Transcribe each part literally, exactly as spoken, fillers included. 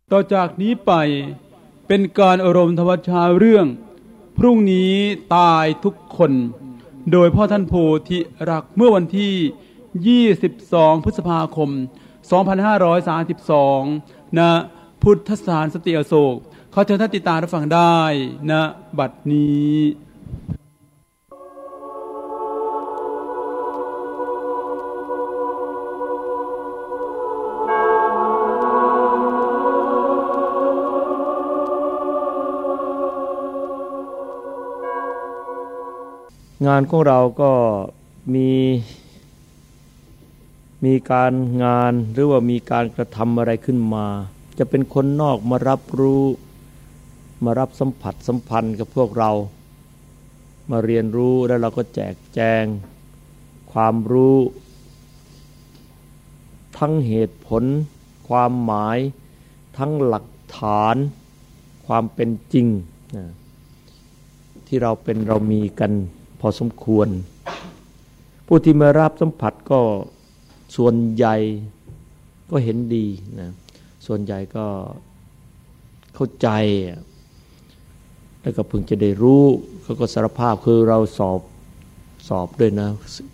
ต่อจากนี้ไปเป็นการอารมณ์ธวัชชาเรื่องพรุ่งนี้ตายทุกคนโดยพ่อท่านโพธิรักเมื่อวันที่ยี่สิบสองพฤษภาคมสองพันห้าร้อยสามสิบสองณพุทธสถานสติอโศกขอเชิญท่านติดตามรับฟังได้ณบัดนี้งานของเราก็มีมีการงานหรือว่ามีการกระทำอะไรขึ้นมาจะเป็นคนนอกมารับรู้มารับสัมผัสสัมพันธ์กับพวกเรามาเรียนรู้แล้วเราก็แจกแจงความรู้ทั้งเหตุผลความหมายทั้งหลักฐานความเป็นจริงนะที่เราเป็นเรามีกันพอสมควรผู้ที่มารับสัมผัสก็ส่วนใหญ่ก็เห็นดีนะส่วนใหญ่ก็เข้าใจแล้วก็พึงจะได้รู้เขาก็สารภาพคือเราสอบสอบด้วยนะ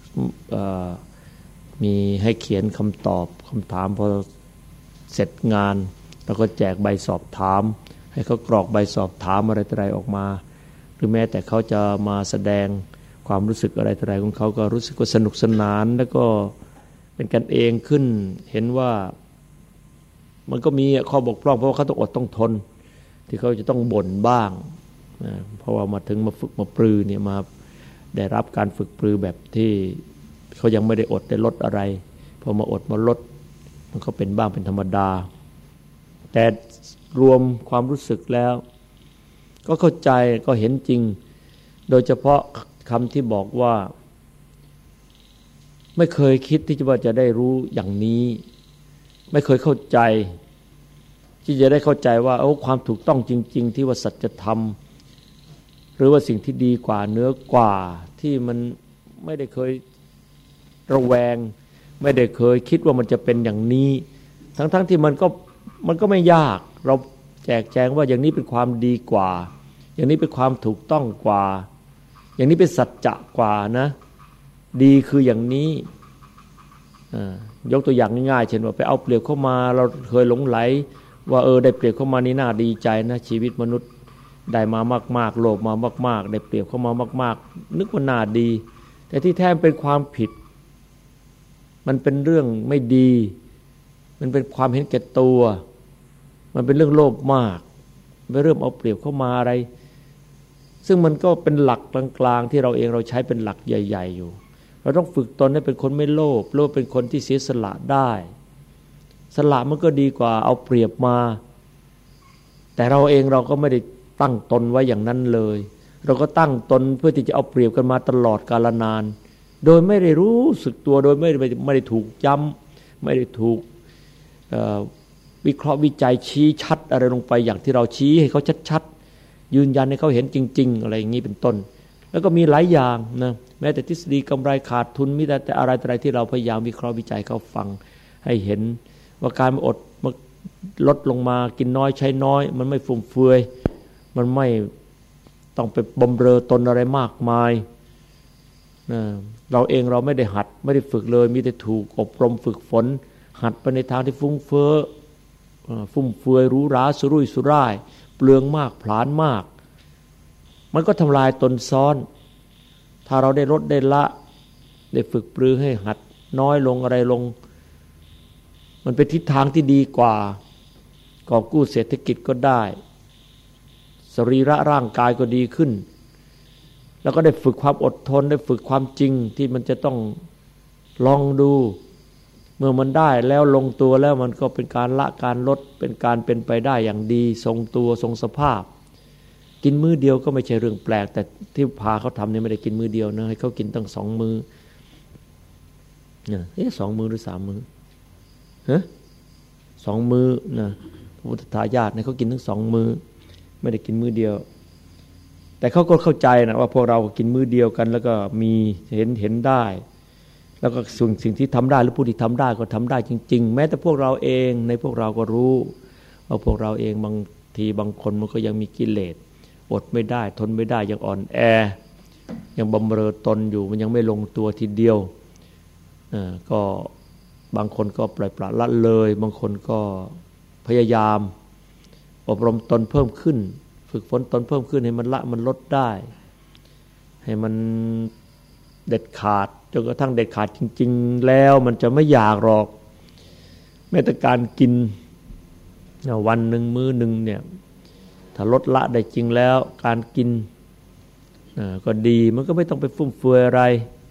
มีให้เขียนคำตอบคำถามพอเสร็จงานแล้วก็แจกใบสอบถามให้เขากรอกใบสอบถามอะไรต่ออะไรออกมาหรือแม้แต่เขาจะมาแสดงความรู้สึกอะไรต่ออะไรของเขาก็รู้สึกว่าสนุกสนานแล้วก็เป็นกันเองขึ้นเห็นว่ามันก็มีข้อบกพร่องเพราะว่าเขาต้องอดต้องทนที่เขาจะต้องบ่นบ้างนะเพราะว่ามาถึงมาฝึกมาปรือเนี่ยมาได้รับการฝึกปรือแบบที่เขายังไม่ได้อดได้ลดอะไรพอมาอดมาลดมันก็เป็นบ้างเป็นธรรมดาแต่รวมความรู้สึกแล้วก็เข้าใจก็เห็นจริงโดยเฉพาะคำที่บอกว่าไม่เคยคิดที่จะว่าจะได้รู้อย่างนี้ไม่เคยเข้าใจที่จะได้เข้าใจว่าโอ้ความถูกต้องจริงๆที่ว่าสัจธรรมหรือว่าสิ่งที่ดีกว่าเหนือกว่าที่มันไม่ได้เคยระแวงไม่ได้เคยคิดว่ามันจะเป็นอย่างนี้ทั้งๆที่มันก็มันก็ไม่ยากเราแจกแจงว่าอย่างนี้เป็นความดีกว่าอย่างนี้เป็นความถูกต้องกว่าอย่างนี้เป็นสัจจะกว่านะดีคืออย่างนี้ยกตัวอย่างง่ายๆเช่นว่าไปเอาเปรียบเข้ามาเราเคยหลงไหลว่าเออได้เปรียบเข้ามานี่น่าดีใจนะชีวิตมนุษย์ได้มามากๆโลภมามากๆได้เปรียบเข้ามามากๆนึกว่าน่าดีแต่ที่แท้เป็นความผิดมันเป็นเรื่องไม่ดีมันเป็นความเห็นแก่ตัวมันเป็นเรื่องโลภมากไปเริ่มเอาเปรียบเข้ามาอะไรซึ่งมันก็เป็นหลักกลางๆที่เราเองเราใช้เป็นหลักใหญ่ๆอยู่เราต้องฝึกตนให้เป็นคนไม่โลภโลภเป็นคนที่เสียสละได้สละมันก็ดีกว่าเอาเปรียบมาแต่เราเองเราก็ไม่ได้ตั้งตนไว้อย่างนั้นเลยเราก็ตั้งตนเพื่อที่จะเอาเปรียบกันมาตลอดกาลนานโดยไม่ได้รู้สึกตัวโดยไม่ได้ไม่ได้ถูกย้ำไม่ได้ถูกวิเคราะห์วิจัยชี้ชัดอะไรลงไปอย่างที่เราชี้ให้เขาชัดๆยืนยันให้เขาเห็นจริงๆอะไรอย่างนี้เป็นต้นแล้วก็มีหลายอย่างนะแม้แต่ทฤษฎีกำไรขาดทุนมีแต่อะไรอะไรที่เราพยายามวิเคราะห์วิจัยเขาฟังให้เห็นว่าการอดลดลงมากินน้อยใช้น้อยมันไม่ฟุ่มเฟือยมันไม่ต้องไปบำเรอตนอะไรมากมายนะเราเองเราไม่ได้หัดไม่ได้ฝึกเลยมีแต่ถูกอบรมฝึกฝนหัดไปในทางที่ฟุ้งเฟ้อฟุ่มเฟือยหรูหราสุรุ่ยสุร่ายเปลืองมากผลาญมากมันก็ทำลายตนซ้อนถ้าเราได้ลดได้ละได้ฝึกปรือให้หัดน้อยลงอะไรลงมันเป็นทิศทางที่ดีกว่ากอบกู้เศรษฐกิจก็ได้สรีระร่างกายก็ดีขึ้นแล้วก็ได้ฝึกความอดทนได้ฝึกความจริงที่มันจะต้องลองดูเมื่อมันได้แล้วลงตัวแล้วมันก็เป็นการละการลดเป็นการเป็นไปได้อย่างดีทรงตัวทรงสภาพกินมื้อเดียวก็ไม่ใช่เรื่องแปลกแต่ที่พาเขาทำเนี่ยไม่ได้กินมื้อเดียวนะให้เขากินตั้งสองมื้อเนี่ยเอ๊ะสองมื้อหรือสามมื้อฮะสองมื้อนะพระพุทธทายาทเนี่ยเขากินทั้งสองมื้อไม่ได้กินมื้อเดียวแต่เขาก็เข้าใจนะว่าพวกเรากินมื้อเดียวกันแล้วก็มีเห็นเห็นได้แล้วก็สิ่งสิ่งที่ทำได้หรือผู้ที่ทำได้ก็ทำได้จริงๆแม้แต่พวกเราเองในพวกเราก็รู้เอาพวกเราเองบางทีบางคนมันก็ยังมีกิเลสอดไม่ได้ทนไม่ได้ยังอ่อนแอยังบำเรอตนอยู่มันยังไม่ลงตัวทีเดียวก็บางคนก็ปล่อยปละละเลยบางคนก็พยายามอบรมตนเพิ่มขึ้นฝึกฝนตนเพิ่มขึ้นให้มันละมันลดได้ให้มันเด็ดขาดจนกระทั่งเด็ดขาดจริงๆแล้วมันจะไม่อยากหรอกแม้แต่การกินวันหนึ่งมื้อหนึ่งเนี่ยถ้าลดละได้จริงแล้วการกินก็ดีมันก็ไม่ต้องไปฟุ่มเฟือยอะไร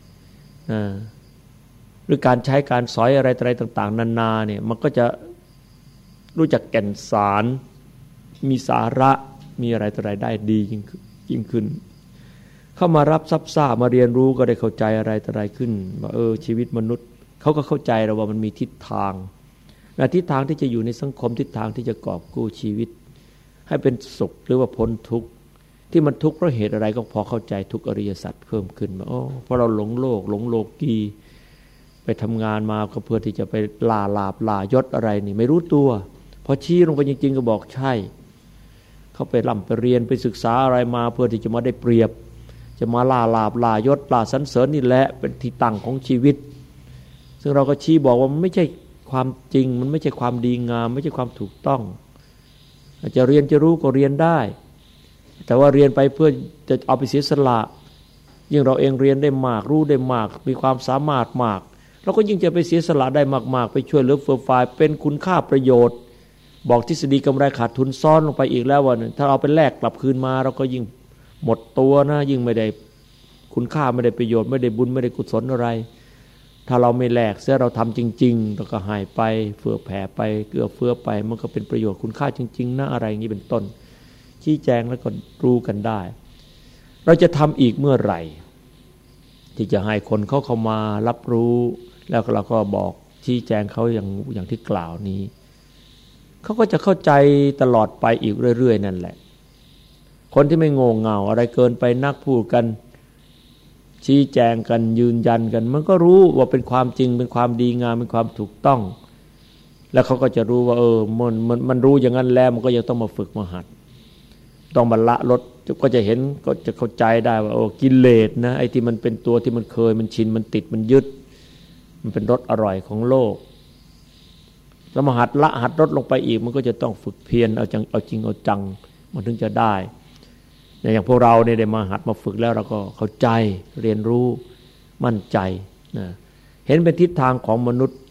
หรือการใช้การสอยอะไรอะไรต่างๆนานาเนี่ยมันก็จะรู้จักแก่นสารมีสาระมีอะไรต่ออะไรได้ดียิ่งขึ้นเข้ามารับทราบทราบมาเรียนรู้ก็ได้เข้าใจอะไรต่ออะไรขึ้นว่าเออชีวิตมนุษย์เขาก็เข้าใจแล้วว่ามันมีทิศทางและทิศทางที่จะอยู่ในสังคมทิศทางที่จะกอบกู้ชีวิตให้เป็นสุขหรือว่าพ้นทุกข์ที่มันทุกข์เพราะเหตุอะไรก็พอเข้าใจทุกอริยสัจเพิ่มขึ้นว่าโอ้เพราะเราหลงโลกหลงโลกีไปทำงานมาก็เพื่อที่จะไปล่าลาบล่ายศอะไรนี่ไม่รู้ตัวพอชี้ลงไปจริงๆก็บอกใช่เขาไปร่ำไปเรียนไปศึกษาอะไรมาเพื่อที่จะมาได้เปรียบจะมาล่าลาบล่ายศล่าสรรเสริญนี่แหละเป็นที่ตั้งของชีวิตซึ่งเราก็ชี้บอกว่ามันไม่ใช่ความจริงมันไม่ใช่ความดีงามไม่ใช่ความถูกต้องจะเรียนจะรู้ก็เรียนได้แต่ว่าเรียนไปเพื่อจะเอาไปเสียสละยิ่งเราเองเรียนได้มากรู้ได้มากมีความสามารถมากเราก็ยิ่งจะไปเสียสละได้มากๆไปช่วยเหลือเฟื่อฟายเป็นคุณค่าประโยชน์บอกทฤษฎีกำไรขาดทุนซ้อนลงไปอีกแล้วว่าถ้าเอาไปแลกกลับคืนมาเราก็ยิ่งหมดตัวนะยิ่งไม่ได้คุณค่าไม่ได้ประโยชน์ไม่ได้บุญไม่ได้กุศลอะไรถ้าเราไม่แลกเสียเราทำจริงๆเราก็ให้ไปเฟื่อแผ่ไปเกื้อเฟื้อไปมันก็เป็นประโยชน์คุณค่าจริงๆนะอะไรอย่างนี้เป็นต้นชี้แจงแล้วก็รู้กันได้เราจะทำอีกเมื่อไหร่ที่จะให้คนเขาเข้ามารับรู้แล้วเราก็บอกชี้แจงเขาอย่างอย่างที่กล่าวนี้เขาก็จะเข้าใจตลอดไปอีกเรื่อยๆนั่นแหละคนที่ไม่โง่เง่าอะไรเกินไปนักพูดกันชี้แจงกันยืนยันกันมันก็รู้ว่าเป็นความจริงเป็นความดีงามเป็นความถูกต้องแล้วเขาก็จะรู้ว่าเออมันมันมันรู้อย่างนั้นแล้วมันก็ยังต้องมาฝึกมาหัดต้องบรรละลดก็จะเห็นก็จะเข้าใจได้ว่าโอ้กิเลสนะไอ้ที่มันเป็นตัวที่มันเคยมันชินมันติดมันยึดมันเป็นรสอร่อยของโลกแล้วมาหัดละหัดลดลงไปอีกมันก็จะต้องฝึกเพียรเอาจังเอาจริงเอาจังมันถึงจะได้อย่างพวกเราเนี่ยได้มาหัดมาฝึกแล้วเราก็เข้าใจเรียนรู้มั่นใจนะเห็นเป็นทิศทางของมนุษย์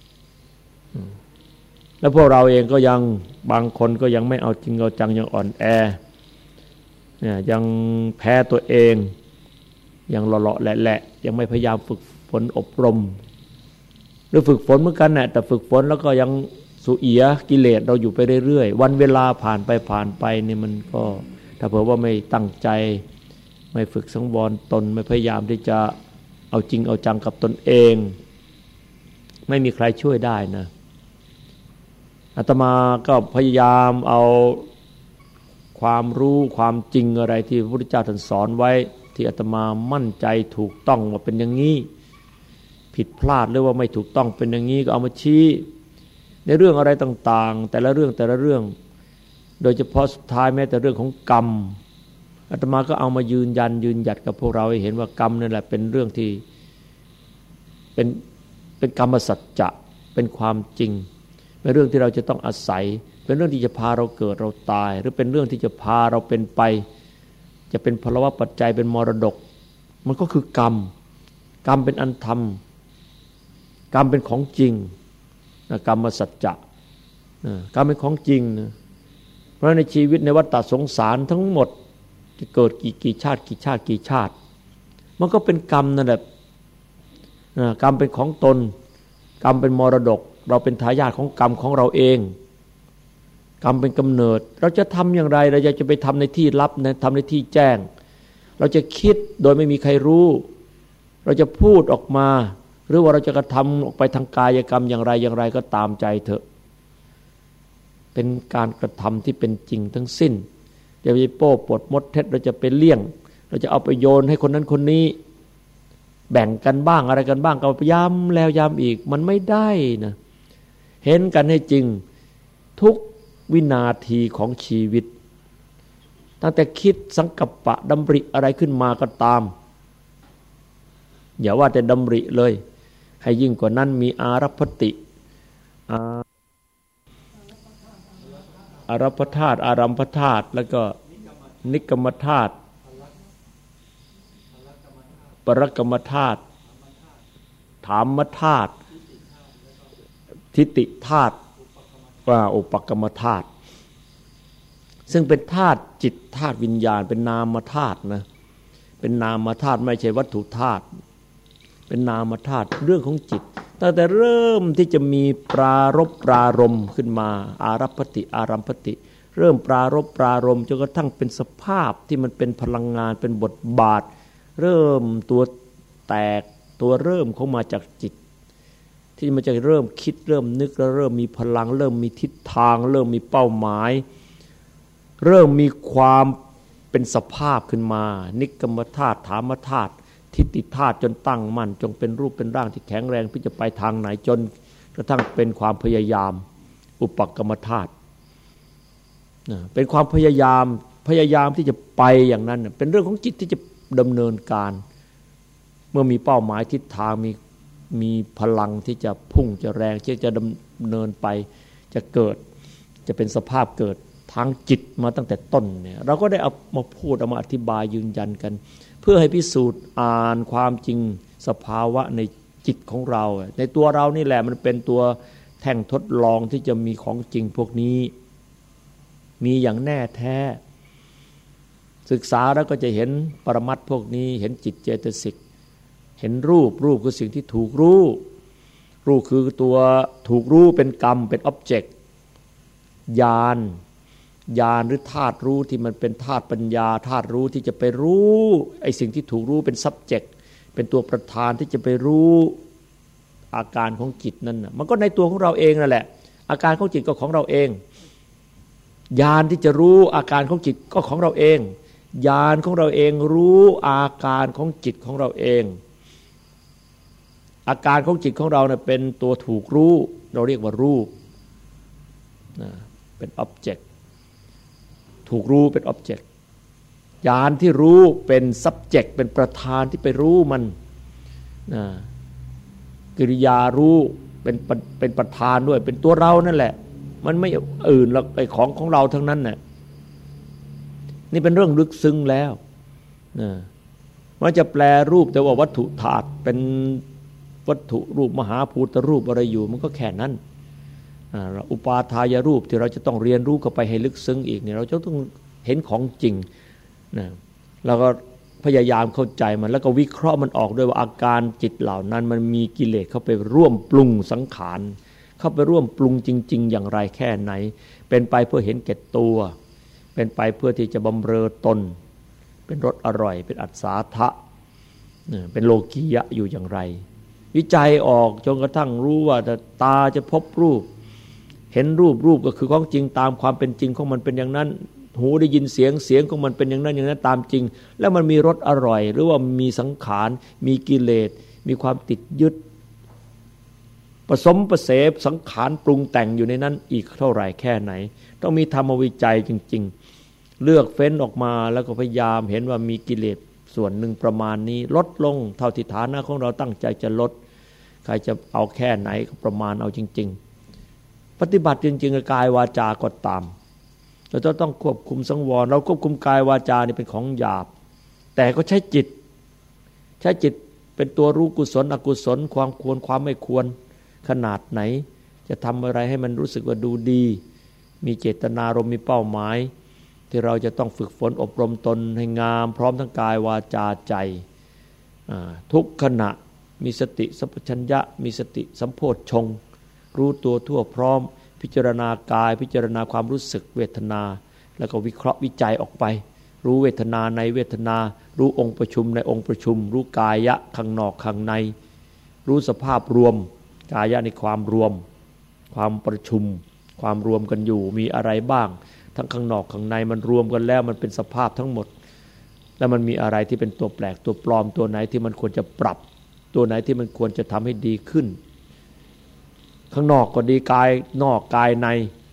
แล้วพวกเราเองก็ยังบางคนก็ยังไม่เอาจริงเอาจังยังอ่อนแอเนี่ยยังแพ้ตัวเองยังเลาะๆแหละๆยังไม่พยายามฝึกฝนอบรมหรือฝึกฝนเหมือนกันน่ะแต่ฝึกฝนแล้วก็ยังสุเอียกิเลสเราอยู่ไปเรื่อยๆวันเวลาผ่านไปผ่านไปเนี่ยมันก็ถ้าเผื่อว่าไม่ตั้งใจไม่ฝึกสังวรตนไม่พยายามที่จะเอาจริงเอาจังกับตนเองไม่มีใครช่วยได้นะอาตมาก็พยายามเอาความรู้ความจริงอะไรที่พระพุทธเจ้าท่านสอนไว้ที่อาตมามั่นใจถูกต้องว่าเป็นอย่างนี้ผิดพลาดหรือว่าไม่ถูกต้องเป็นอย่างนี้ก็เอามาชี้ในเรื่องอะไรต่างๆแต่ละเรื่องแต่ละเรื่องโดยเฉพาะสุดท้ายแม้แต่เรื่องของกรรมอาตมาก็เอามายืนยันยืนหยัดกับพวกเราให้เห็นว่ากรรมนั่นแหละเป็นเรื่องที่เป็นเป็นกรรมสัจจะเป็นความจริงเป็นเรื่องที่เราจะต้องอาศัยเป็นเรื่องที่จะพาเราเกิดเราตายหรือเป็นเรื่องที่จะพาเราเป็นไปจะเป็นพลวัตปัจจัยเป็นมรดกมันก็คือกรรมกรรมเป็นอันธรรมกรรมเป็นของจริงนะกรรมสัจจะนะกรรมเป็นของจริงนะเพราะในชีวิตในวัฏฏะสงสารทั้งหมดจะเกิดกี่กี่ชาติกี่ชาติกี่ชาติมันก็เป็นกรรมนั่นแหละนะกรรมเป็นของตนกรรมเป็นมรดกเราเป็นทายาทของกรรมของเราเองกรรมเป็นกำเนิดเราจะทำอย่างไรเราจะไปทำในที่ลับนะทำในที่แจ้งเราจะคิดโดยไม่มีใครรู้เราจะพูดออกมาหรือว่าเราจะกระทำออกไปทางกายกรรมอย่างไรอย่างไรก็ตามใจเถอะเป็นการกระทำที่เป็นจริงทั้งสิ้นอย่าไปโป้ปดมดเท็จเราจะไปเลี่ยงเราจะเอาไปโยนให้คนนั้นคนนี้แบ่งกันบ้างอะไรกันบ้างก็ย้ำแล้วย้ำอีกมันไม่ได้นะเห็นกันให้จริงทุกวินาทีของชีวิตตั้งแต่คิดสังกัปปะดำริอะไรขึ้นมาก็ตามอย่าว่าแต่ดำริเลยให้ยิ่งกว่านั้นมีอารัปปติอารัปปธาตุอารัมภธาตุแล้วก็นิกรรมธาตุปรกรรมธาตุถามธาตุทิฏฐิธาตุว่าอุปกรรมธาตุซึ่งเป็นธาตุจิตธาตุวิญญาณเป็นนามธาตุนะเป็นนามธาตุไม่ใช่วัตถุธาตุเป็นนามธาตุเรื่องของจิตตั้งแต่เริ่มที่จะมีปรารภปรารมขึ้นมาอารัปปติอารัมภติเริ่มปรารภปรารมจนกระทั่งเป็นสภาพที่มันเป็นพลังงานเป็นบทบาทเริ่มตัวแตกตัวเริ่มเข้ามาจากจิตที่มันจะเริ่มคิดเริ่มนึกแล้วเริ่มมีพลังเริ่มมีทิศทางเริ่มมีเป้าหมายเริ่มมีความเป็นสภาพขึ้นมานิกรรมธาตุถามธาตุทิฏฐิธาตุจนตั้งมั่นจงเป็นรูปเป็นร่างที่แข็งแรงที่จะไปทางไหนจนกระทั่งเป็นความพยายามอุปกรรมธาตุเป็นความพยายามพยายามที่จะไปอย่างนั้นเป็นเรื่องของจิตที่จะดำเนินการเมื่อมีเป้าหมายทิศทางมีมีพลังที่จะพุ่งจะแรงที่จะดำเนินไปจะเกิดจะเป็นสภาพเกิดทางจิตมาตั้งแต่ต้นเนี่ยเราก็ได้เอามาพูดเอามาอธิบายยืนยันกันเพื่อให้พิสูจน์อ่านความจริงสภาวะในจิตของเราในตัวเรานี่แหละมันเป็นตัวแท่งทดลองที่จะมีของจริงพวกนี้มีอย่างแน่แท้ศึกษาแล้วก็จะเห็นปรมัตถ์พวกนี้เห็นจิตเจตสิกเห็นรูปรูปคือสิ่งที่ถูกรู้รูปคือตัวถูกรู้เป็นกรรมเป็นอ็อบเจกต์ญาณญาณหรือธาตุรู้ที่มันเป็นธาตุปัญญาธาตุรู้ที่จะไปรู้ไอ้สิ่งที่ถูกรู้เป็น subject เป็นตัวประธานที่จะไปรู้อาการของจิตนั่นน่ะมันก็ในตัวของเราเองนั่นแหละอาการของจิตก็ของเราเองญาณที่จะรู้อาการของจิตก็ของเราเองญาณของเราเองรู้อาการของจิตของเราเองอาการของจิตของเราเนี่ยเป็นตัวถูกรู้เราเรียกว่ารูปนะเป็น object ถูกรู้เป็น object ญาณที่รู้เป็น subject เป็นประธานที่ไปรู้มันนะกิริยารู้เป็นเป็นประธานด้วยเป็นตัวเรานั่นแหละมันไม่อื่นหรอกไอ้ของของเราทั้งนั้นน่ะนี่เป็นเรื่องลึกซึ้งแล้วนะมันจะแปลรูปแต่ว่าวัตถุธาตุเป็นวัตถุรูปมหาภูตรูปอะไรอยู่มันก็แค่นั้นอุปาทายรูปที่เราจะต้องเรียนรู้เข้าไปให้ลึกซึ้งอีกเนี่ยเราจะต้องเห็นของจริงนะเราก็พยายามเข้าใจมันแล้วก็วิเคราะห์มันออกด้วยว่าอาการจิตเหล่านั้นมันมีกิเลสเข้าไปร่วมปรุงสังขารเข้าไปร่วมปรุงจริงๆอย่างไรแค่ไหนเป็นไปเพื่อเห็นแก่ตัวเป็นไปเพื่อที่จะบำเรอตนเป็นรสอร่อยเป็นอัศสาทะเป็นโลกียะอยู่อย่างไรวิจัยออกจนกระทั่งรู้ว่าตาจะพบรูปเห็นรูปรูปก็คือของจริงตามความเป็นจริงของมันเป็นอย่างนั้นหูได้ยินเสียงเสียงของมันเป็นอย่างนั้นอย่างนั้นตามจริงแล้วมันมีรสอร่อยหรือว่ามีสังขารมีกิเลสมีความติดยึดผสมประเสพสังขารปรุงแต่งอยู่ในนั้นอีกเท่าไหร่แค่ไหนต้องมีธรรมวิจัยจริงๆเลือกเฟ้นออกมาแล้วก็พยายามเห็นว่ามีกิเลสส่วนหนึ่งประมาณนี้ลดลงเท่าที่ฐานะของเราตั้งใจจะลดใครจะเอาแค่ไหนก็ประมาณเอาจริงๆปฏิบัติจริงๆกายวาจาก็ตามเราจะต้องควบคุมสังวรเราควบคุมกายวาจานี่เป็นของหยาบแต่ก็ใช้จิตใช้จิตเป็นตัวรู้กุศลอกุศลความควรความไม่ควรขนาดไหนจะทำอะไรให้มันรู้สึกว่าดูดีมีเจตนารมณ์มีเป้าหมายที่เราจะต้องฝึกฝนอบรมตนให้งามพร้อมทั้งกายวาจาใจทุกขณะมีสติสัมปชัญญะมีสติสัมโพชฌงค์รู้ตัวทั่วพร้อมพิจารณากายพิจารณาความรู้สึกเวทนาแล้วก็วิเคราะห์วิจัยออกไปรู้เวทนาในเวทนารู้องค์ประชุมในองค์ประชุมรู้กายะข้างนอกข้างในรู้สภาพรวมกายะในความรวมความประชุมความรวมกันอยู่มีอะไรบ้างทั้งข้างนอกข้างในมันรวมกันแล้วมันเป็นสภาพทั้งหมดแล้วมันมีอะไรที่เป็นตัวแปลกตัวปลอมตัวไหนที่มันควรจะปรับตัวไหนที่มันควรจะทำให้ดีขึ้นข้างนอกก็ดีกายนอกกายใน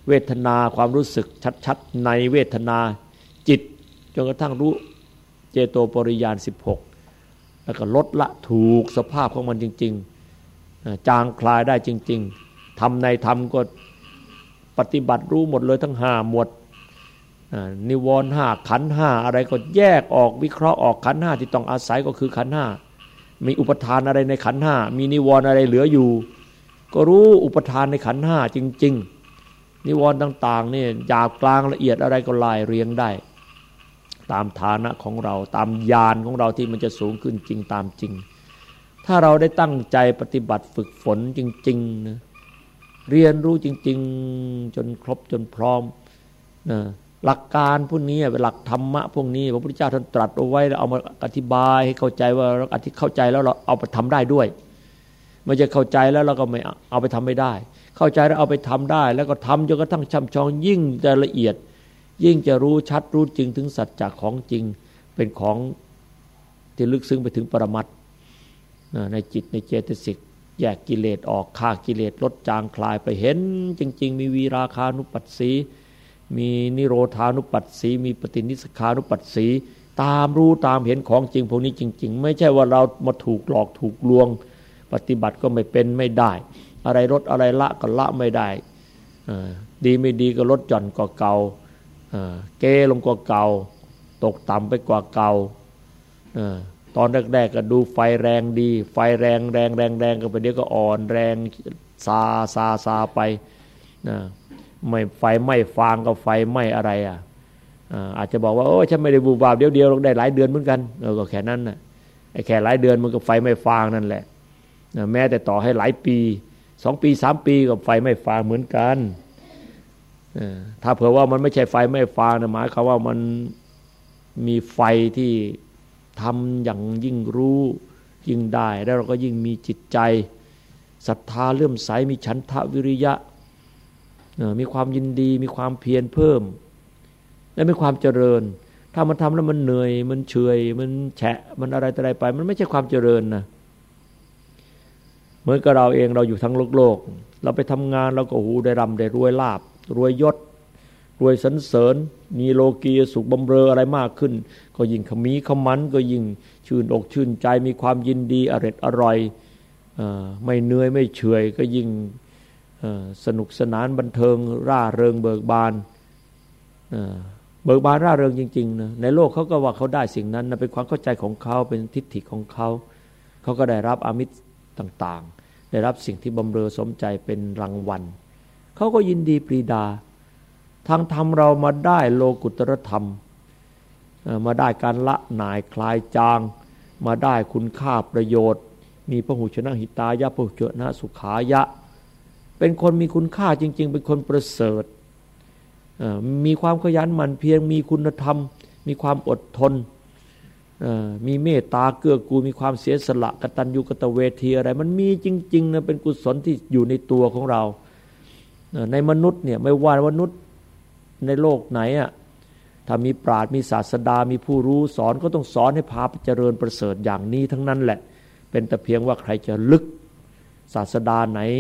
เวทนาความรู้สึกชัดๆในเวทนาจิตจนกระทั่งรู้เจโตปริญาณสิบหกแล้วก็ลดละถูกสภาพของมันจริงๆจางคลายได้จริงๆทำในธรรมก็ปฏิบัติรู้หมดเลยทั้งห้าหมวดนิวรณ์ห้าขันธ์ห้าอะไรก็แยกออกวิเคราะห์ออกขันธ์ห้าที่ต้องอาศัยก็คือขันธ์ห้ามีอุปทานอะไรในขันธ์ห้ามีนิวรณ์อะไรเหลืออยู่ก็รู้อุปทานในขันธ์ห้าจริงๆนิวรณ์ต่างๆนี่หยาบกลางละเอียดอะไรก็ไล่เรียงได้ตามฐานะของเราตามญาณของเราที่มันจะสูงขึ้นจริงตามจริงถ้าเราได้ตั้งใจปฏิบัติฝึกฝนจริงๆนะเรียนรู้จริงๆจนครบจนพร้อมนะหลักการพวกนี้เป็นหลักธรรมะพวกนี้พระพุทธเจ้าท่านตรัสเอาไว้แล้วเอามาอธิบายให้เข้าใจว่าเราอธิเข้าใจแล้วเราเอาไปทำได้ด้วยไม่ใช่เข้าใจแล้วเราก็ไม่เอาไปทำไม่ได้เข้าใจแล้วเอาไปทำได้แล้วก็ทำจนกระทั่งช่ำชองยิ่งจะละเอียดยิ่งจะรู้ชัดรู้จริงถึงสัจจะของจริงเป็นของที่ลึกซึ้งไปถึงปรมัตถ์ในจิตในเจตสิกแยกกิเลสออกฆ่ากิเลสลดจางคลายไปเห็นจริงๆมีวีราคานุปัสสีมีนิโรธานุปัสสีมีปฏินิสขานุปัสสีตามรู้ตามเห็นของจริงพวกนี้จริงๆไม่ใช่ว่าเรามาถูกหลอกถูกลวงปฏิบัติก็ไม่เป็นไม่ได้อะไรลดอะไรละก็ละไม่ได้ดีไม่ดีก็ลดหย่อนกว่าเก่าเก้ลงกว่าเก่าตกต่ำไปกว่าเก่าตอนแรกๆก็ดูไฟแรงดีไฟแรงแรงแรงแรงก็ไปเดี๋ยวก็อ่อนแรงซาซาซาไปไม่ไฟไหม้ฟางก็ไฟไหม้อะไรอ่ะอาจจะบอกว่าโอ้ฉันไม่ได้บูบาบเดียวเดียวได้หลายเดือนเหมือนกันเออก็แค่นั้นน่ะไอ้แค่หลายเดือนมันก็ไฟไหม้ฟางนั่นแหละแม้แต่ต่อให้หลายปีสองปีสามปีก็ไฟไหม้ฟางเหมือนกันถ้าเผื่อว่ามันไม่ใช่ไฟไหม้ฟางนะหมายความว่ามันมีไฟที่ทำอย่างยิ่งรู้ยิ่งได้แล้วเราก็ยิ่งมีจิตใจศรัทธาเลื่อมใสมีฉันทะวิริยะมีความยินดีมีความเพียรเพิ่มและมีความเจริญถ้ามันทำแล้วมันเหนื่อยมันเฉอยมันแฉะมันอะไรต่ออะไรไปมันไม่ใช่ความเจริญนะเหมือนกับเราเองเราอยู่ทั้งโลกโลกเราไปทำงานเราก็โอ้โหได้ร่ำได้รวยลาภรวยยศรวยสรรเสริญมีโลกียสุขบำเรออะไรมากขึ้นก็ยิ่งขมีขมันก็ยิ่งชื่นอกชื่นใจมีความยินดีอร็ดอร่อยไม่เหนื่อยไม่เฉอยก็ยิ่งสนุกสนานบันเทิงร่าเริงเบิกบานเบิกบานร่าเริงจริงๆนะในโลกเขาก็ว่าเขาได้สิ่งนั้นนะเป็นความเข้าใจของเขาเป็นทิฏฐิของเขาเขาก็ได้รับอามิตรต่างๆได้รับสิ่งที่บำเรอสมใจเป็นรางวัลเขาก็ยินดีปรีดาทางธรรมเรามาได้โลกุตตรธรรมมาได้การละหน่ายคลายจางมาได้คุณค่าประโยชน์มีพหุชนะหิตายะพหุชนะสุขายะเป็นคนมีคุณค่าจริงๆเป็นคนประเสริฐมีความขยันหมั่นเพียรมีคุณธรรมมีความอดทนมีเมตตาเกื้อกูลมีความเสียสละกตัญญูกตเวทีอะไรมันมีจริงๆนะเป็นกุศลที่อยู่ในตัวของเราในมนุษย์เนี่ยไม่ว่ามนุษย์ในโลกไหนอ่ะถ้ามีปราชญ์มีศาสดามีผู้รู้สอนก็ต้องสอนให้พาไปเจริญประเสริฐอย่างนี้ทั้งนั้นแหละเป็นแต่เพียงว่าใครจะลึกศาสดาไหน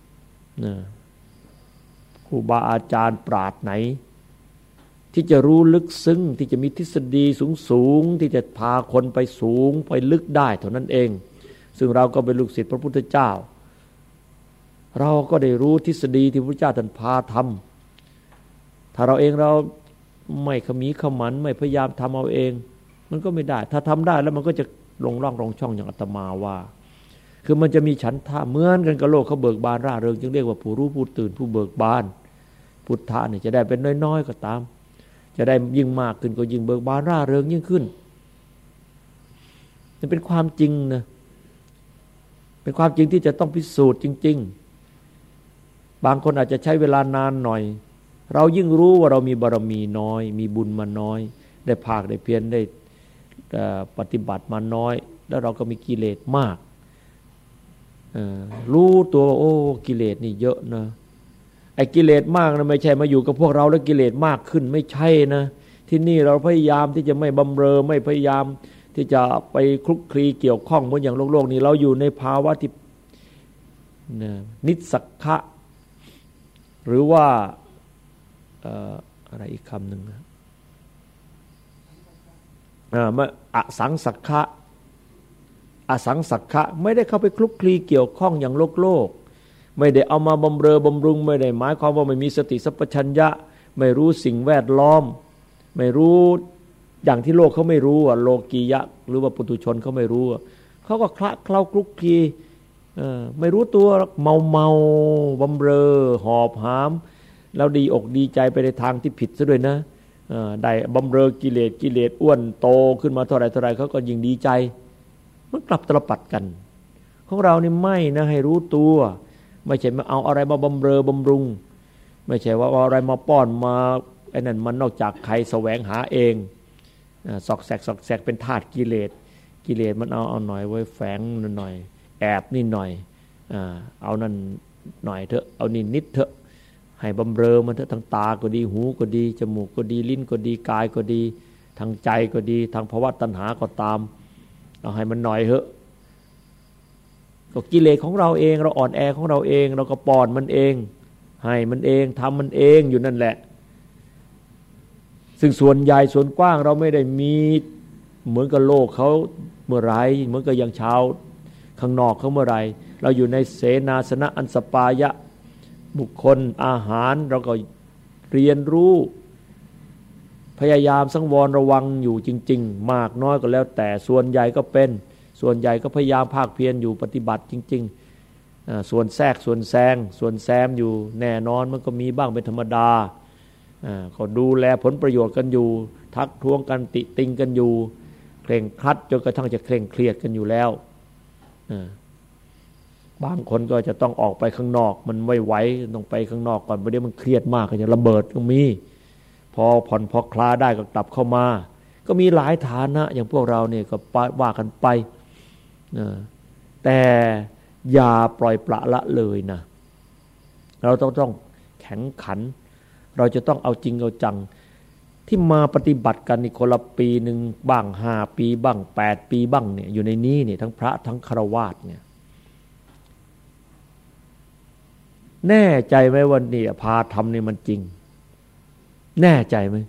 ครูบาอาจารย์ปราชญ์ไหนที่จะรู้ลึกซึ้งที่จะมีทฤษฎีสูงๆที่จะพาคนไปสูงไปลึกได้เท่านั้นเองซึ่งเราก็เป็นลูกศิษย์พระพุทธเจ้าเราก็ได้รู้ทฤษฎีที่พระพุทธเจ้าท่านพาทำถ้าเราเองเราไม่ขมีขมันไม่พยายามทำเอาเองมันก็ไม่ได้ถ้าทำได้แล้วมันก็จะลงร่องลงช่องอย่างอาตมาว่าคือมันจะมีฉันทะเหมือนกันกับโลกเขาเบิกบานร่าเริงจึงเรียกว่าผู้รู้ผู้ตื่นผู้เบิกบานพุทธะเนี่ยจะได้เป็นน้อยๆก็ตามจะได้ยิ่งมากขึ้นก็ยิ่งเบิกบานร่าเริงยิ่งขึ้นมันเป็นความจริงนะเป็นความจริงที่จะต้องพิสูจน์จริงๆบางคนอาจจะใช้เวลานานหน่อยเรายิ่งรู้ว่าเรามีบารมีน้อยมีบุญมาน้อยได้ภาคได้เพียรได้ปฏิบัติมาน้อยแล้วเราก็มีกิเลสมากรู้ตัวโอ้กิเลสนี่เยอะนะไอ้กิเลสมากนะไม่ใช่มาอยู่กับพวกเราแล้วกิเลสมากขึ้นไม่ใช่นะที่นี่เราพยายามที่จะไม่บำเรอไม่พยายามที่จะไปคลุกคลีเกี่ยวข้องเหมือนอย่างโลกๆนี้เราอยู่ในภาวะที่นิสสักขะหรือว่าเอ่ออะไรอีกคำหนึ่งนะอ่ามาอสังสักขะอสังสักขะไม่ได้เข้าไปคลุกคลีเกี่ยวข้องอย่างโลกโลกไม่ได้เอามาบำเรอบำรุงไม่ได้หมายความว่าไม่มีสติสัพพัญญะไม่รู้สิ่งแวดล้อมไม่รู้อย่างที่โลกเขาไม่รู้อ่ะโลกียะหรือว่าปุถุชนเขาไม่รู้เขาก็คละเคล้าคลุกคลีเออไม่รู้ตัวเมาเมาบำเรอหอบหามแล้วดีอกดีใจไปในทางที่ผิดซะด้วยนะได้บำเรอกิเลสกิเลสอ้วนโตขึ้นมาเท่าไรเท่าไรเขาก็ยิ่งดีใจมันกลับตลปัดกันของเรานี่ไม่นะให้รู้ตัวไม่ใช่มาเอาอะไรมาบำเรอบำรุงไม่ใช่ว่าเอาอะไรมาป้อนมาไอ้นั่นมันนอกจากใครแสวงหาเองสอกแสกสอกแสกเป็นธาตุกิเลสกิเลสมันเอาเอาหน่อยไว้แฝงหน่อยแอบนี่หน่อยเอานั่นหน่อยเถอะเอานี่นิดเถอะให้บำเรอมันเถอะทางตาก็ดีหูก็ดีจมูกก็ดีลิ้นก็ดีกายก็ดีทางใจก็ดีทางภวตัณหาก็ตามเอาให้มันหน่อยเถอะก็กิเลสของเราเองเราอ่อนแอของเราเองเราก็ป้อนมันเองให้มันเองทำมันเองอยู่นั่นแหละซึ่งส่วนใหญ่ส่วนกว้างเราไม่ได้มีเหมือนกับโลกเขาเมื่อไรเหมือนกับอย่างชาวข้างนอกเขาเมื่อไรเราอยู่ในเสนาสนะอันสปายะบุคคลอาหารเราก็เรียนรู้พยายามสังวรระวังอยู่จริงๆมากน้อยก็แล้วแต่ส่วนใหญ่ก็เป็นส่วนใหญ่ก็พยายามภาคเพียรอยู่ปฏิบัติจริงๆส่วนแทรกส่วนแซงส่วนแซมอยู่แน่นอนมันก็มีบ้างเป็นธรรมดาก็ดูแลผลประโยชน์กันอยู่ทักท้วงกันติติงกันอยู่เคร่งครัดจนกระทั่งจะเคร่งเครียดกันอยู่แล้วบางคนก็จะต้องออกไปข้างนอกมันไม่ไหวต้องไปข้างนอกก่อนประเดี๋ยวมันเครียดมากก็จะระเบิดก็มีพอผ่อนพอคลาได้ก็กลับเข้ามาก็มีหลายฐานะอย่างพวกเราเนี่ยก็ว่ากันไปแต่อย่าปล่อยปละละเลยนะเราต้องต้องแข็งขันเราจะต้องเอาจริงเอาจังที่มาปฏิบัติกันนี่คนละปีหนึ่งบ้างห้าปีบ้างแปดปีบ้างเนี่ยอยู่ในนี้เนี่ยทั้งพระทั้งฆราวาสเนี่ยแน่ใจไหมวันนี้พาทำนี่มันจริงแน่ใจไหม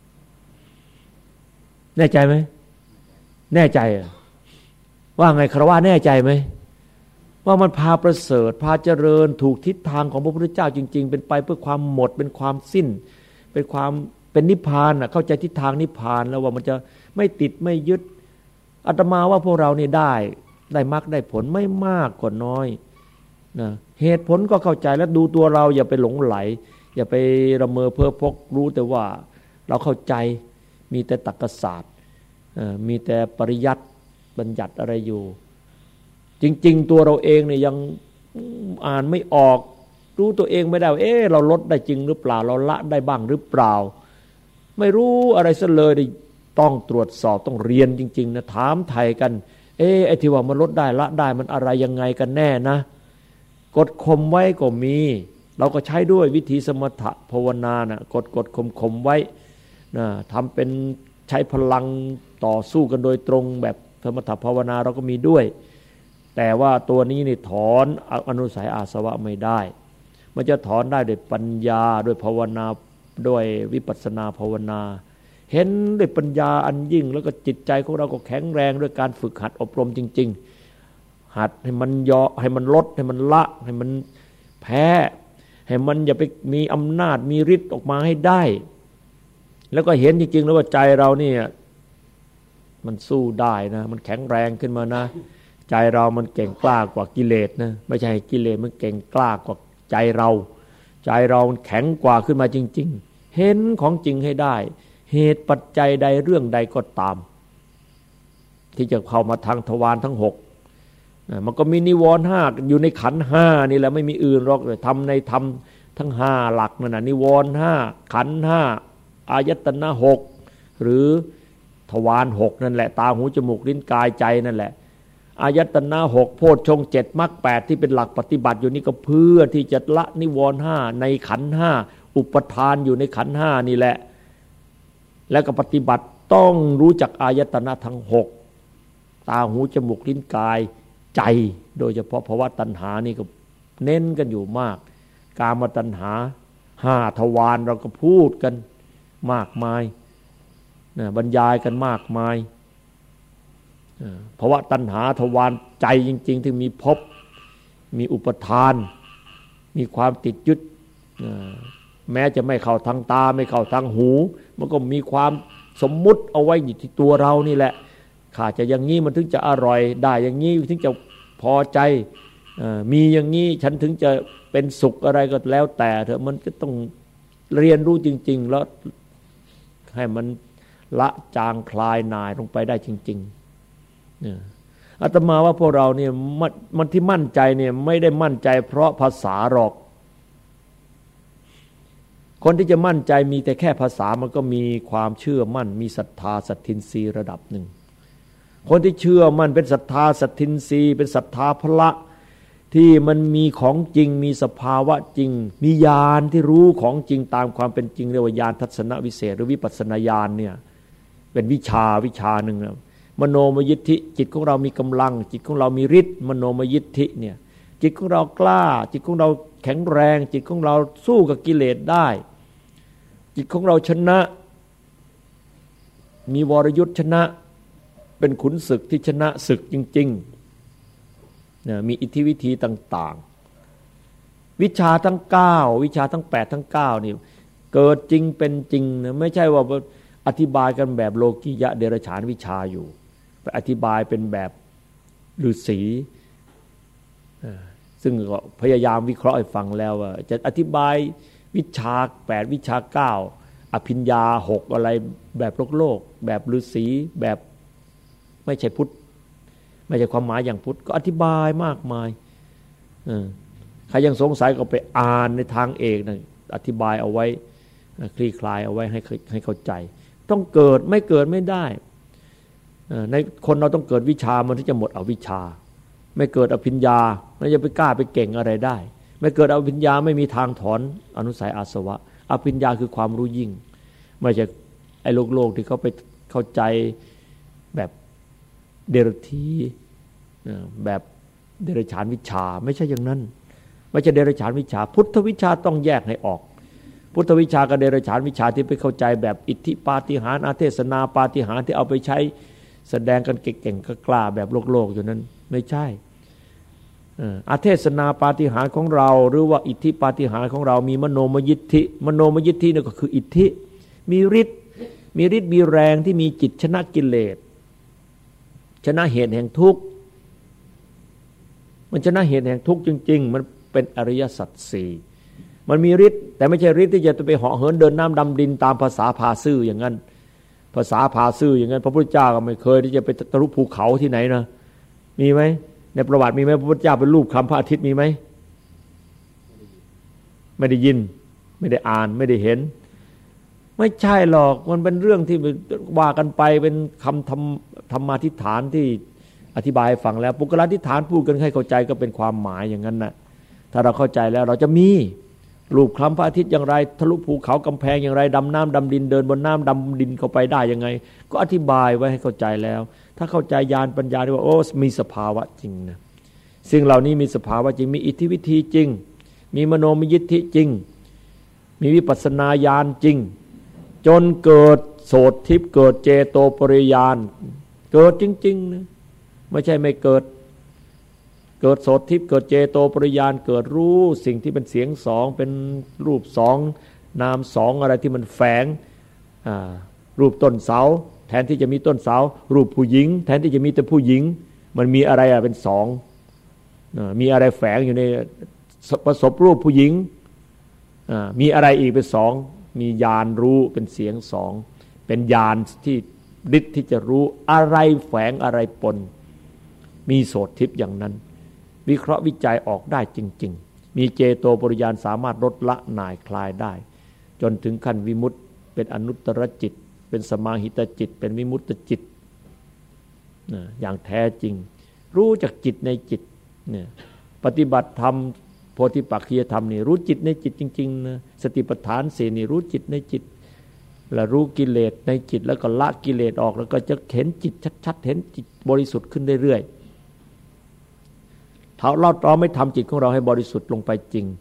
แน่ใจไหมแน่ใจว่าไงฆราวาสแน่ใจไหมว่ามันพาประเสริฐพาเจริญถูกทิศทางของพระพุทธเจ้าจริงๆเป็นไปเพื่อความหมดเป็นความสิ้นเป็นความเป็นนิพพานน่ะเข้าใจทิศทางนิพพานแล้วว่ามันจะไม่ติดไม่ยึดอาตมาว่าพวกเรานี่ได้ได้มรรคได้ผลไม่มากก็น้อยนะเหตุผลก็เข้าใจแล้วดูตัวเราอย่าไปหลงไหลอย่าไปละเมอเพ้อพกรู้แต่ว่าเราเข้าใจมีแต่ตรรกศาสตร์มีแต่ปริยัติบัญญัติอะไรอยู่จริงๆตัวเราเองเนี่ยยังอ่านไม่ออกรู้ตัวเองไม่ได้ว่าเอ๊ะเราลดได้จริงหรือเปล่าเราละได้บ้างหรือเปล่าไม่รู้อะไรซะเลยต้องตรวจสอบต้องเรียนจริงๆนะถามไถ่กันเอ๊ะไอ้ที่ว่ามันลดได้ละได้มันอะไรยังไงกันแน่นะกดข่มไว้ก็มีเราก็ใช้ด้วยวิธีสมถะภาวนานะกดกดข่มข่มไว้นะทำเป็นใช้พลังต่อสู้กันโดยตรงแบบสมถะภาวนาเราก็มีด้วยแต่ว่าตัวนี้นี่ถอนอนุสัยอาสวะไม่ได้มันจะถอนได้ด้วยปัญญาด้วยภาวนาด้วยวิปัสสนาภาวนาเห็นด้วยปัญญาอันยิ่งแล้วก็จิตใจของเราก็แข็งแรงด้วยการฝึกหัดอบรมจริงๆหัดให้มันย่อให้มันลดให้มันละให้มันแพ้ให้มันอย่าไปมีอำนาจมีฤทธิ์ออกมาให้ได้แล้วก็เห็นจริงๆแล้วว่าใจเราเนี่ยมันสู้ได้นะมันแข็งแรงขึ้นมานะใจเรามันเก่งกล้ากว่ากิเลสนะไม่ใช่กิเลสมันเก่งกล้ากว่าใจเราใจเรามันแข็งกว่าขึ้นมาจริงๆเห็นของจริงให้ได้เหตุปัจจัยใดเรื่องใดก็ตามที่จะเข้ามาทางทวารทั้งหกมันก็มีนิวรณ์ห้าอยู่ในขันธ์ห้านี่แหละไม่มีอื่นหรอกเลยทำในธรรมทั้งห้าหลักนั่นน่ะนิวรณ์ห้าขันธ์ห้าอายตนะหกหรือทวารหกนั่นแหละตาหูจมูกลิ้นกายใจนั่นแหละอายตนะหกโพชฌงค์เจ็ดมรรคแปดที่เป็นหลักปฏิบัติอยู่นี่ก็เพื่อที่จะละนิวรณ์ห้าในขันธ์ห้าอุปทานอยู่ในขันธ์ห้านี่แหละแล้วก็ปฏิบัติต้องรู้จักอายตนะทั้งหกตาหูจมูกลิ้นกายใจโดยเฉพาะภวตัณหานี่ก็เน้นกันอยู่มากกามตัณหาห้าทวารเราก็พูดกันมากมายนะบรรยายกันมากมายเพราะว่าตัณหาทวารใจจริงๆที่มีภพมีอุปทานมีความติดยึดแม้จะไม่เข้าทางตาไม่เข้าทางหูมันก็มีความสมมุติเอาไว้อยู่ที่ตัวเรานี่แหละข้าจะอย่างนี้มันถึงจะอร่อยได้อย่างนี้ถึงจะพอใจมีอย่างนี้ฉันถึงจะเป็นสุขอะไรก็แล้วแต่เถอะมันก็ต้องเรียนรู้จริงๆแล้วให้มันละจางคลายหน่ายลงไปได้จริงๆอาตมาว่าพวกเราเนี่ยมันที่มั่นใจเนี่ยไม่ได้มั่นใจเพราะภาษาหรอกคนที่จะมั่นใจมีแต่แค่ภาษามันก็มีความเชื่อมั่นมีศรัทธาสัทธินรีระดับหนึ่งคนที่เชื่อมั่นเป็นศรัทธาสัทธินรีเป็นศรัทธาพละที่มันมีของจริงมีสภาวะจริงมีญาณที่รู้ของจริงตามความเป็นจริงเรียกว่าญาณทัศนวิเศษหรือวิปัสสนาญาณเนี่ยเป็นวิชาวิชาหนึ่งนะมโนมยิทธิจิตของเรามีกำลังจิตของเรามีฤทธิ์มโนมยิทธิเนี่ยจิตของเรากล้าจิตของเราแข็งแรงจิตของเราสู้กับกิเลสได้จิตของเราชนะมีวรยุทธชนะเป็นขุนศึกที่ชนะศึกจริงๆนะมีอิทธิวิธีต่างๆวิชาทั้งเก้าวิชาทั้งแปดทั้งเก้านี่เกิดจริงเป็นจริงนะไม่ใช่ว่าอธิบายกันแบบโลกิยะเดรัจฉานวิชาอยู่ไปอธิบายเป็นแบบฤาษีซึ่งก็พยายามวิเคราะห์ให้ฟังแล้วว่าจะอธิบายวิชาแปดวิชาเก้าอภิญญาหกอะไรแบบโลกโลกแบบฤาษีแบบไม่ใช่พุทธไม่ใช่ความหมายอย่างพุทธก็อธิบายมากมายใครยังสงสัยก็ไปอ่านในทางเอกนะอธิบายเอาไว้คลี่คลายเอาไว้ให้ให้เข้าใจต้องเกิดไม่เกิดไม่ได้ในคนเราต้องเกิดวิชามันถึงจะหมดอวิชชาไม่เกิดอภิญญาแล้วจะไปกล้าไปเก่งอะไรได้ไม่เกิดอภิญญาไม่มีทางถอนอนุสัยอาสวะอภิญญาคือความรู้ยิ่งไม่ใช่ไอ้โลกโลกที่เขาไปเข้าใจแบบเดรัจฉีแบบเดรัจฉานวิชาไม่ใช่อย่างนั้นไม่ใช่เดรัจฉานวิชาพุทธวิชาต้องแยกให้ออกพุทธวิชากับเดรัจฉานวิชาที่ไปเข้าใจแบบอิทธิปาฏิหาริย์อาเทศนาปาฏิหาริย์ที่เอาไปใช้แสดงกันเก่งๆกล้าแบบโลกโลกอยู่นั้นไม่ใช่อาเทศนาปาฏิหาริย์ของเราหรือว่าอิทธิปาฏิหาริย์ของเรามีมโนมยิทธิมโนมยิทธินี่ก็คืออิทธิมีฤทธิ์มีฤทธิ์มีแรงที่มีจิตชนะกิเลสชนะเหตุแห่งทุกข์มันชนะเหตุแห่งทุกข์จริงๆมันเป็นอริยสัจสี่มันมีฤทธิ์แต่ไม่ใช่ฤทธิ์ที่จะไปเหาะเหินเดินน้ำดำดินตามภาษาพาซื่ออย่างนั้นภาษาพาซื่ออย่างนั้นพระพุทธเจ้าก็ไม่เคยที่จะไปทะลุภูเขาที่ไหนนะมีไหมในประวัติมีไหมพระพุทธเจ้าเป็นรูปคำพระอาทิตย์มีไหมไม่ได้ยินไม่ได้อ่านไม่ได้เห็นไม่ใช่หรอกมันเป็นเรื่องที่ว่ากันไปเป็นคำธรรมธรรมาธิฐานที่อธิบายฟังแล้วปุกละธิฐานพูดกันให้เข้าใจก็เป็นความหมายอย่างนั้นนะถ้าเราเข้าใจแล้วเราจะมีรูปคำพระอาทิตย์อย่างไรทะลุภูเขากำแพงอย่างไรดำน้ำดำดินเดินบนน้ำดำดินเข้าไปได้ยังไงก็อธิบายไว้ให้เข้าใจแล้วถ้าเข้าใจญาณปัญญาที่ว่าโอ้มีสภาวะจริงนะสิ่งเหล่านี้มีสภาวะจริงมีอิทธิวิธีจริงมีมโนมยิทธิจริงมีวิปัสสนาญาณจริงจนเกิดโสตทิพย์เกิดเจโตปริญาณเกิดจริงๆนะไม่ใช่ไม่เกิดเกิดโสตทิพย์เกิดเจโตปริญาณเกิดรู้สิ่งที่เป็นเสียงสองเป็นรูปสองนามสองอะไรที่มันแฝงรูปต้นเสาแทนที่จะมีต้นเสารูปผู้หญิงแทนที่จะมีแต่ผู้หญิงมันมีอะไรอ่ะเป็นสองมีอะไรแฝงอยู่ในประสบรูปผู้หญิงมีอะไรอีกเป็นสองมีญาณรู้เป็นเสียงสองเป็นญาณที่ฤทธิ์ที่จะรู้อะไรแฝงอะไรปนมีโสตทิพย์อย่างนั้นวิเคราะห์วิจัยออกได้จริงๆมีเจโตปริญาณสามารถลดละหน่ายคลายได้จนถึงขั้นวิมุตติเป็นอนุตตรจิตเป็นสมาหิตจิตเป็นวิมุตติจิตอย่างแท้จริงรู้จักจิตในจิตเนี่ยปฏิบัติธรรมโพธิปักขิยธรรมนี่รู้จิตในจิตจริงๆนะสติปัฏฐานสี่นี่รู้จิตในจิตแล้วรู้กิเลสในจิตแล้วก็ละกิเลสออกแล้วก็จะเห็นจิตชัดๆเห็นจิตบริสุทธิ์ขึ้นเรื่อยๆถ้าเราเราไม่ทำจิตของเราให้บริสุทธิ์ลงไปจริง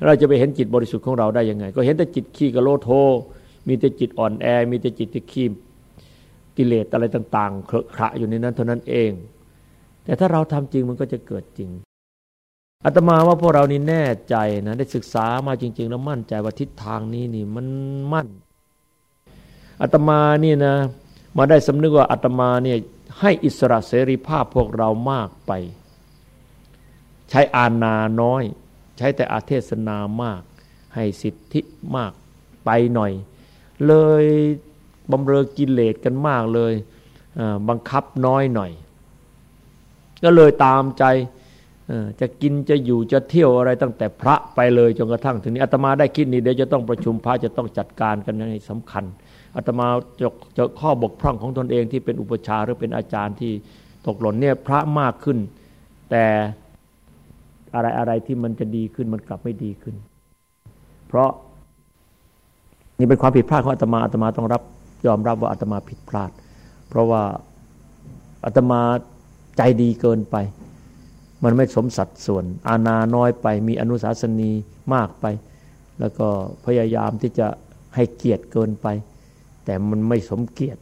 เราจะไปเห็นจิตบริสุทธิ์ของเราได้ยังไงก็เห็นแต่จิตขี้กะโลโทมีแต่จิตอ่อนแอมีแต่จิตที่ขี้กิเลสอะไรต่างๆเคอะขระอยู่ในนั้นเท่านั้นเองแต่ถ้าเราทำจริงมันก็จะเกิดจริงอาตมาว่าพวกเรานี่แน่ใจนะได้ศึกษามาจริงๆแล้วมั่นใจว่าทิศทางนี้นี่มันมั่นอาตมานี่นะมาได้สำนึกว่าอาตมาเนี่ยให้อิสระเสรีภาพพวกเรามากไปใช้อาณาน้อยใช้แต่อาเทศนามากให้สิทธิมากไปหน่อยเลยบำเรอกิเลสกันมากเลยบังคับน้อยหน่อยก็เลยตามใจจะกินจะอยู่จะเที่ยวอะไรตั้งแต่พระไปเลยจนกระทั่งถึงนี้อาตมาได้คิดนี่เดี๋ยวจะต้องประชุมพระจะต้องจัดการกันให้สำคัญอาตมาจะจะข้อบกพร่องของตนเองที่เป็นอุปชาหรือเป็นอาจารย์ที่ตกหล่นเนี่ยพระมากขึ้นแต่อะไรอะไรที่มันจะดีขึ้นมันกลับไม่ดีขึ้นเพราะนี่เป็นความผิดพลาดของอาตมาอาตมาต้องรับยอมรับว่าอาตมาผิดพลาดเพราะว่าอาตมาใจดีเกินไปมันไม่สมสัดส่วนอาณาน้อยไปมีอนุสาสนีมากไปแล้วก็พยายามที่จะให้เกียรติเกินไปแต่มันไม่สมเกียรติ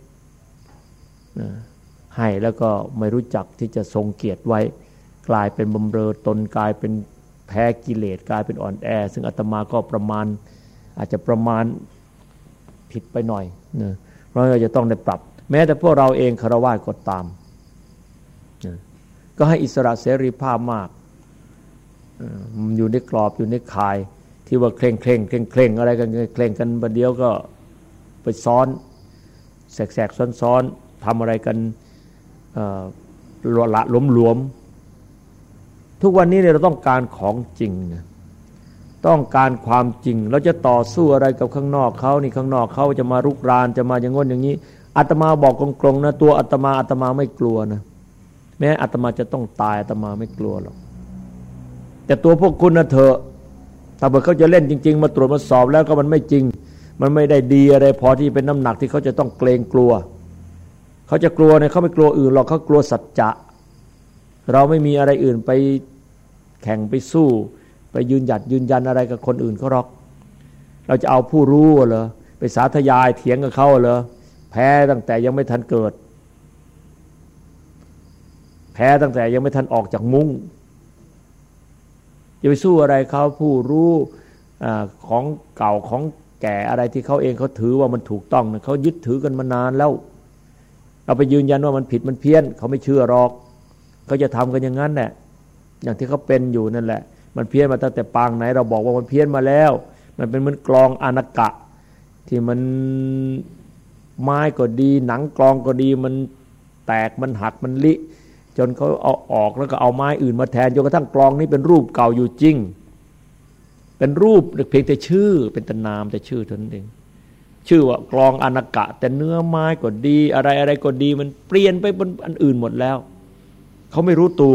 ให้แล้วก็ไม่รู้จักที่จะทรงเกียรติไว้กลายเป็นบำเรอตนกลายเป็นแพ้กิเลสกลายเป็นอ่อนแอซึ่งอาตมาก็ประมาณอาจจะประมาณผิดไปหน่อยนะเพราะเราจะต้องได้ปรับแม้แต่พวกเราเองฆราวาสก็ตามนะก็ให้อิสระเสรีภาพมากอยู่ในกรอบอยู่ในข่ายที่ว่าเคร่งเคร่งเคร่งเคร่งอะไรกันเคร่งกันประเดี๋ยวก็ไปซ้อนแสกๆซ้อนๆทำอะไรกันละหลวมๆทุกวันนี้เนี่ยเราต้องการของจริงนะต้องการความจริงเราจะต่อสู้อะไรกับข้างนอกเขานี่ข้างนอกเขาจะมารุกรานจะมาอย่างง้นอย่างนี้อาตมาบอกตรงๆนะตัวอาตมาอาตมาไม่กลัวนะแม้อาตมาจะต้องตายอาตมาไม่กลัวหรอกแต่ตัวพวกคุณนะเถอะถ้าเกิดเขาจะเล่นจริงๆมาตรวจมาสอบแล้วก็มันไม่จริงมันไม่ได้ดีอะไรพอที่เป็นน้ำหนักที่เขาจะต้องเกรงกลัวเขาจะกลัวเนี่ยเขาไม่กลัวอื่นหรอกเขากลัวสัจจะเราไม่มีอะไรอื่นไปแข่งไปสู้ไปยืนหยัดยืนยันอะไรกับคนอื่นเขาหรอกเราจะเอาผู้รู้เหรอไปสาธยายเถียงกับเขาเหรอแพ้ตั้งแต่ยังไม่ทันเกิดแพ้ตั้งแต่ยังไม่ทันออกจากมุ้งจะไปสู้อะไรเขาผู้รู้ของเก่าของแก่อะไรที่เขาเองเขาถือว่ามันถูกต้องนะเขายึดถือกันมานานแล้วเราไปยืนยันว่ามันผิดมันเพี้ยนเขาไม่เชื่อหรอกเขาจะทำกันอย่างนั้นแหละอย่างที่เขาเป็นอยู่นั่นแหละมันเพี้ยนมาตั้งแต่ปางไหนเราบอกว่ามันเพี้ยนมาแล้วมันเป็นเหมือนกลองอานากะที่มันไม้ก็ดีหนังกลองก็ดีมันแตกมันหักมันลิจนเขาเอาออกแล้วก็เอาไม้อื่นมาแทนจนกระทั่งกลองนี้เป็นรูปเก่าอยู่จริงเป็นรูปเพียงแต่ชื่อเป็นแต่นามแต่ชื่อเท่านั้นเองชื่อว่ากลองอานากะแต่เนื้อไม้ก็ดีอะไรอะไรก็ดีมันเปลี่ยนไปเป็นอันอื่นหมดแล้วเขาไม่รู้ตัว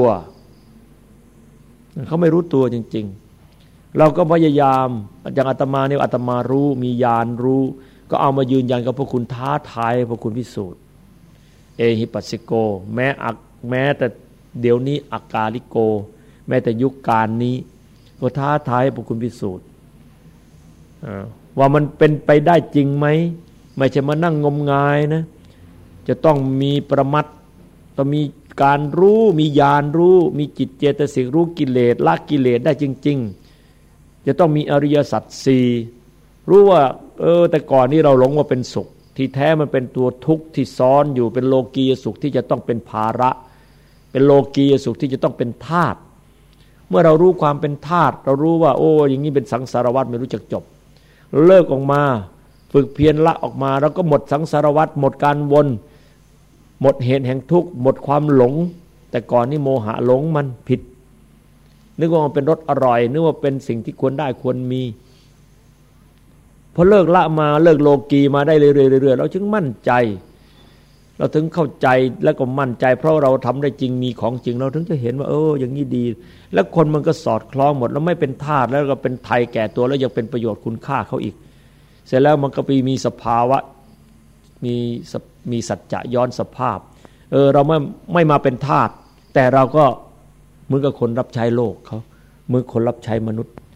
เขาไม่รู้ตัวจริงๆเราก็พยายามอย่างอาตมาเนี่ยอาตมารู้มีญาณรู้ก็เอามายืนยันกับพวกคุณท้าทายพวกคุณพิสูจน์เอหิปัสสิโกแม้อักแม้แต่เดี๋ยวนี้อากาลิโกแม้แต่ยุคการนี้ก็ท้าทายพวกคุณพิสูจน์ว่ามันเป็นไปได้จริงไหมไม่ใช่มานั่งงมงายนะจะต้องมีประมัตถ์ต้องมีการรู้มีญาณรู้มีจิตเจตสิกรู้กิเลสละกิเลสได้จริงๆจะต้องมีอริยสัจสี่รู้ว่าเออแต่ก่อนนี้เราหลงว่าเป็นสุขที่แท้มันเป็นตัวทุกข์ที่ซ้อนอยู่เป็นโลกียสุขที่จะต้องเป็นภาระเป็นโลกียสุขที่จะต้องเป็นธาตุเมื่อเรารู้ความเป็นธาตุเรารู้ว่าโอ้อย่างนี้เป็นสังสารวัฏไม่รู้จักจบเลิกออกมาฝึกเพียรละออกมาแล้วก็หมดสังสารวัฏหมดการวนหมดเหตุแห่งทุกข์หมดความหลงแต่ก่อนนี่โมหะหลงมันผิดนึกว่ามันเป็นรสอร่อยนึกว่าเป็นสิ่งที่ควรได้ควรมีพอเลิกละมาเลิกโลกีมาได้เรื่อยๆเราจึงมั่นใจเราถึงเข้าใจแล้วก็มั่นใจเพราะเราทำได้จริงมีของจริงเราถึงจะเห็นว่าเอออย่างนี้ดีแล้วคนมันก็สอดคล้องหมดแล้วไม่เป็นทาสแล้วก็เป็นไทยแก่ตัวแล้วยังเป็นประโยชน์คุณค่าเขาอีกเสร็จแล้วมันก็ไปมีสภาวะมีมีสัจจะย้อนสภาพเออเราไม่ไม่มาเป็นทาสแต่เราก็เหมือนกับคนรับใช้โลกเขาเหมือนคนรับใช้มนุษย์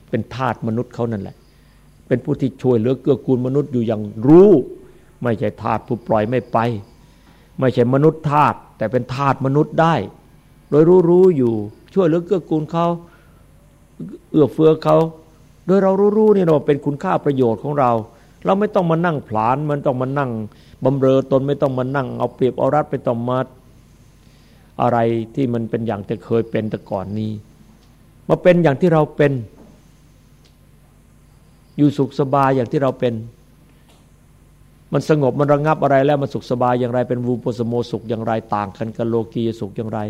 เป็นทาสมนุษย์เขานั่นแหละเป็นผู้ที่ช่วยเหลือเกื้อกูลมนุษย์อยู่อย่างรู้ไม่ใช่ทาสผู้ปล่อยไม่ไปไม่ใช่มนุษย์ทาสแต่เป็นทาสมนุษย์ได้โดยรู้รู้อยู่ช่วยเหลือเกื้อกูลเขาเอื้อเฟื้อเขาโดยเรารู้ๆนี่เราเป็นคุณค่าประโยชน์ของเราเราไม่ต้องมานั่งผลาญมันต้องมานั่งบำเรอตนไม่ต้องมานั่งเอาเปรียบเอารัดไปต้องมาอะไรที่มันเป็นอย่างที่เคยเป็นแต่ก่อนนี้มาเป็นอย่างที่เราเป็นอยู่สุขสบายอย่างที่เราเป็นมันสงบมันระงับอะไรแล้วมันสุขสบายอย่างไรเป็นวูปสโมสุขอย่างไรต่างกันกับโลกียสุขอย่างไร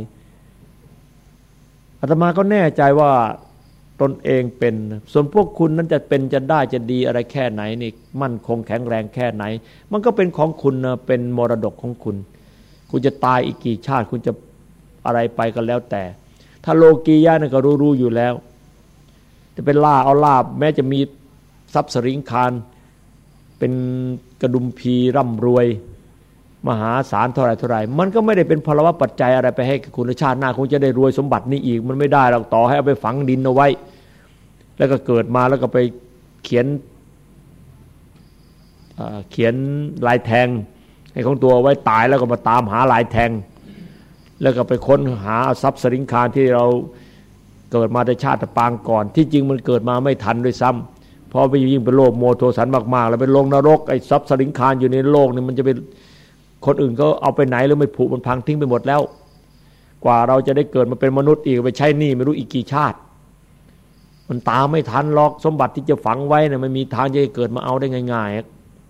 อาตมาก็แน่ใจว่าตนเองเป็นส่วนพวกคุณนั้นจะเป็นจะได้จะดีอะไรแค่ไหนนี่มั่นคงแข็งแรงแค่ไหนมันก็เป็นของคุณนะเป็นมรดกของคุณคุณจะตายอีกกี่ชาติคุณจะอะไรไปก็แล้วแต่ถ้าโลกียะนั่นก็รู้ๆอยู่แล้วจะเป็นล่าเอาลาบแม้จะมีทรัพย์สริงคารเป็นกระดุมพีร่ำรวยมหาศาลเท่าไรเท่าไรมันก็ไม่ได้เป็นพลวัตปัจจัยอะไรไปให้คุณชาติหน้าคงจะได้รวยสมบัตินี้อีกมันไม่ได้หรอกต่อให้เอาไปฝังดินเอาไว้แล้วก็เกิดมาแล้วก็ไปเขียนเขียนลายแทงให้ของตัวไว้ตายแล้วก็มาตามหาลายแทงแล้วก็ไปค้นหาทรัพย์สริงคารที่เราเกิดมาในชาติปางก่อนที่จริงมันเกิดมาไม่ทันด้วยซ้ำเพราะไปยิ่งเป็นโลภโมโทสันมากๆแล้วเป็นลงนรกไอ้ทรัพย์สริงคารอยู่ในโลกนี่มันจะเป็นคนอื่นก็เอาไปไหนหรือไม่ผุมันพังทิ้งไปหมดแล้วกว่าเราจะได้เกิดมาเป็นมนุษย์อีกไปใช้หนี้ไม่รู้อีกกี่ชาติมันตามไม่ทันหรอกสมบัติที่จะฝังไว้เนี่ยมันมีทางจะเกิดมาเอาได้ง่าย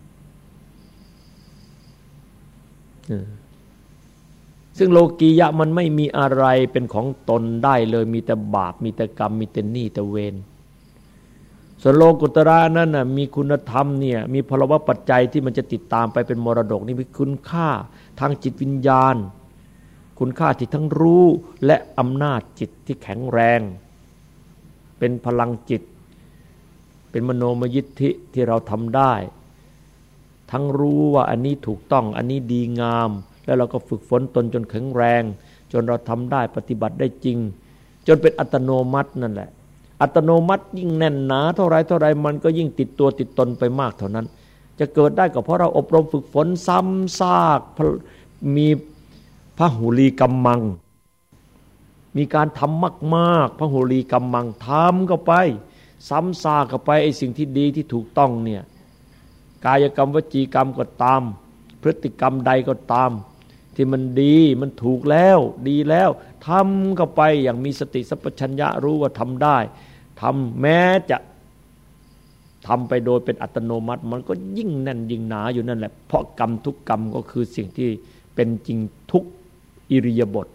ๆซึ่งโลกียะมันไม่มีอะไรเป็นของตนได้เลยมีแต่บาปมีแต่กรรมมีแต่หนี้แต่เวรส่วนโลกุตระนั้นน่ะมีคุณธรรมเนี่ยมีพลวัตปัจจัยที่มันจะติดตามไปเป็นมรดกนี่มีคุณค่าทางจิตวิญญาณคุณค่าที่ทั้งรู้และอำนาจจิตที่แข็งแรงเป็นพลังจิตเป็นมโนมยิทธิที่เราทำได้ทั้งรู้ว่าอันนี้ถูกต้องอันนี้ดีงามแล้วเราก็ฝึกฝนตนจนแข็งแรงจนเราทำได้ปฏิบัติได้จริงจนเป็นอัตโนมัตินั่นแหละอัตโนมัติยิ่งแน่นหนาเท่าไรเท่าไรมันก็ยิ่งติดตัวติดตนไปมากเท่านั้นจะเกิดได้ก็เพราะเราอบรมฝึกฝนซ้ำซากมีพหุลีกัมมังมีการทำมากๆพหุลีกัมมังทำเข้าไปซ้ำซากเข้าไปไอ้สิ่งที่ดีที่ถูกต้องเนี่ยกายกรรมวจีกรรมก็ตามพฤติกรรมใดก็ตามที่มันดีมันถูกแล้วดีแล้วทำเข้าไปอย่างมีสติสัพพัญญะรู้ว่าทำได้ทำแม้จะทำไปโดยเป็นอัตโนมัติมันก็ยิ่งแน่นยิ่งหนาอยู่นั่นแหละเพราะกรรมทุกกรรมก็คือสิ่งที่เป็นจริงทุกอิริยาบถ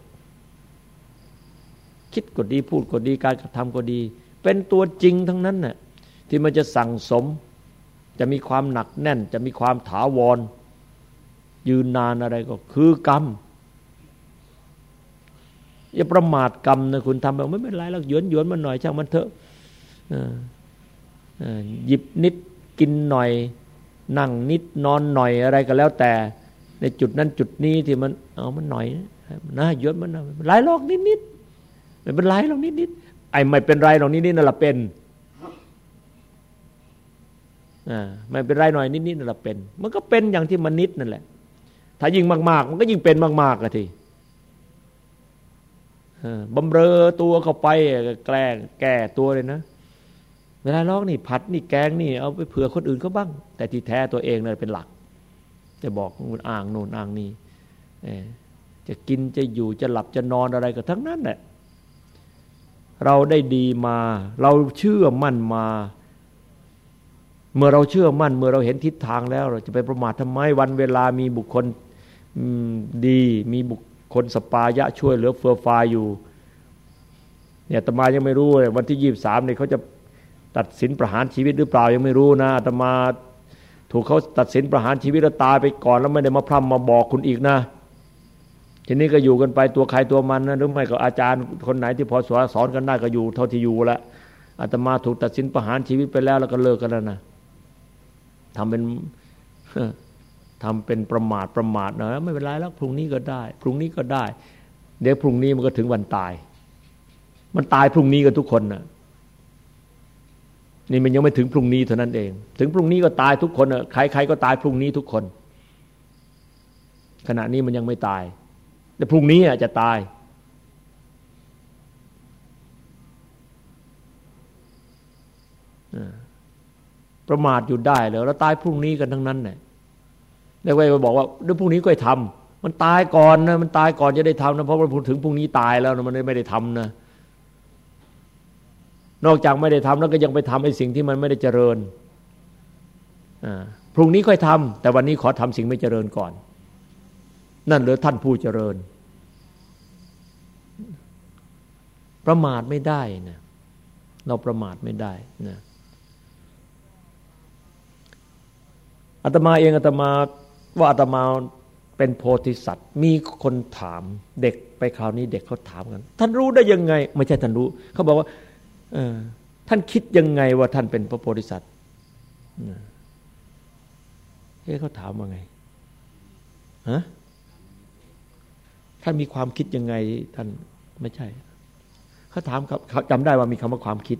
คิดก็ดีพูดก็ดีการกระทำก็ดีเป็นตัวจริงทั้งนั้นน่ะที่มันจะสั่งสมจะมีความหนักแน่นจะมีความถาวรยืนนานอะไรก็คือกรรมอย่าประมาทกรรมนะคุณทำแบบไม่เป็นไรหรอกหยวนหยวนมันหน่อยช่างมันเถอะหยิบนิดกินหน่อยนั่งนิดนอนหน่อยอะไรก็แล้วแต่ในจุดนั้นจุดนี้ที่มันเอามันหน่อยนะหยวนมันหน่อยไรหรอกนิดนิดไม่เป็นไรหรอกนิดนิดไอ้ไม่เป็นไรหรอกนิดนิดนั่นแหละเป็นอ่าไม่เป็นไรหน่อยนิดนิดนั่นแหละเป็นมันก็เป็นอย่างที่มันนิดนั่นแหละถ้ายิ่งมากๆมันก็ยิ่งเป็นมากๆอะทีบำเรอตัวเข้าไปแกล้งแก้ตัวเลยนะเวลาร้องนี่ผัดนี่แกงนี่เอาไปเผื่อคนอื่นเขาบ้างแต่ที่แท้ตัวเองนั่นเป็นหลักจะบอกอ้างโน่นอ้างนี่จะกินจะอยู่จะหลับจะนอนอะไรก็ทั้งนั้นแหละเราได้ดีมาเราเชื่อมั่นมาเมื่อเราเชื่อมั่นเมื่อเราเห็นทิศทางแล้วเราจะไปประมาททำไมวันเวลามีบุคคลดีมีบุคคลสปายะช่วยเหลือเฟื่อฟายอยู่เนี่ยอาตมายังไม่รู้เลยวันที่ยี่สิบสามเนี่ยเขาจะตัดสินประหารชีวิตหรือเปล่ายังไม่รู้นะอาตมาถูกเขาตัดสินประหารชีวิตแล้วตายไปก่อนแล้วไม่ได้มาพร่ำมาบอกคุณอีกนะทีนี้ก็อยู่กันไปตัวใครตัวมันนะหรือไม่ก็อาจารย์คนไหนที่พอสอนกันได้ก็อยู่เท่าที่อยู่ละอาตมาถูกตัดสินประหารชีวิตไปแล้วแล้วก็เลิกกันแล้วนะทำเป็นทำเป็นประมาทประมาทนะไม่เป็นไรแล้วพรุ่งนี้ก็ได้พรุ่งนี้ก็ได้เดี๋ยวพรุ่งนี้มันก็ถึงวันตายมันตายพรุ่งนี้กันทุกคนนะนี่มันยังไม่ถึงพรุ่งนี้เท่านั้นเองถึงพรุ่งนี้ก็ตายทุกคนอ่ะใครๆก็ตายพรุ่งนี้ทุกคนขณะนี้มันยังไม่ตายแต่พรุ่งนี้อาจจะตายประมาทอยู่ได้เลยแล้วตายพรุ่งนี้กันทั้งนั้นแหละแล้วไปบอกว่าเดี๋ยวพรุ่งนี้ก็ทำมันตายก่อนนะมันตายก่อนจะได้ทำนะเพราะว่าถึงพรุ่งนี้ตายแล้วนะมันไม่ได้ทำนะนอกจากไม่ได้ทำแล้วก็ยังไปทำไอ้สิ่งที่มันไม่ได้เจริญพรุ่งนี้ค่อยทำแต่วันนี้ขอทำสิ่งไม่เจริญก่อนนั่นเหลือท่านผู้เจริญประมาทไม่ได้นะเราประมาทไม่ได้นะอาตมาเองอาตมาว่าอาตมาเป็นโพธิสัตว์มีคนถามเด็กไปคราวนี้เด็กเขาถามกันท่านรู้ได้ยังไงไม่ใช่ท่านรู้เขาบอกว่าเออท่านคิดยังไงว่าท่านเป็นพระโพธิสัตว์เฮ้เขาถามว่าไงฮะท่านมีความคิดยังไงท่านไม่ใช่เขาถามครับเขาจำได้ว่ามีคำว่าความคิด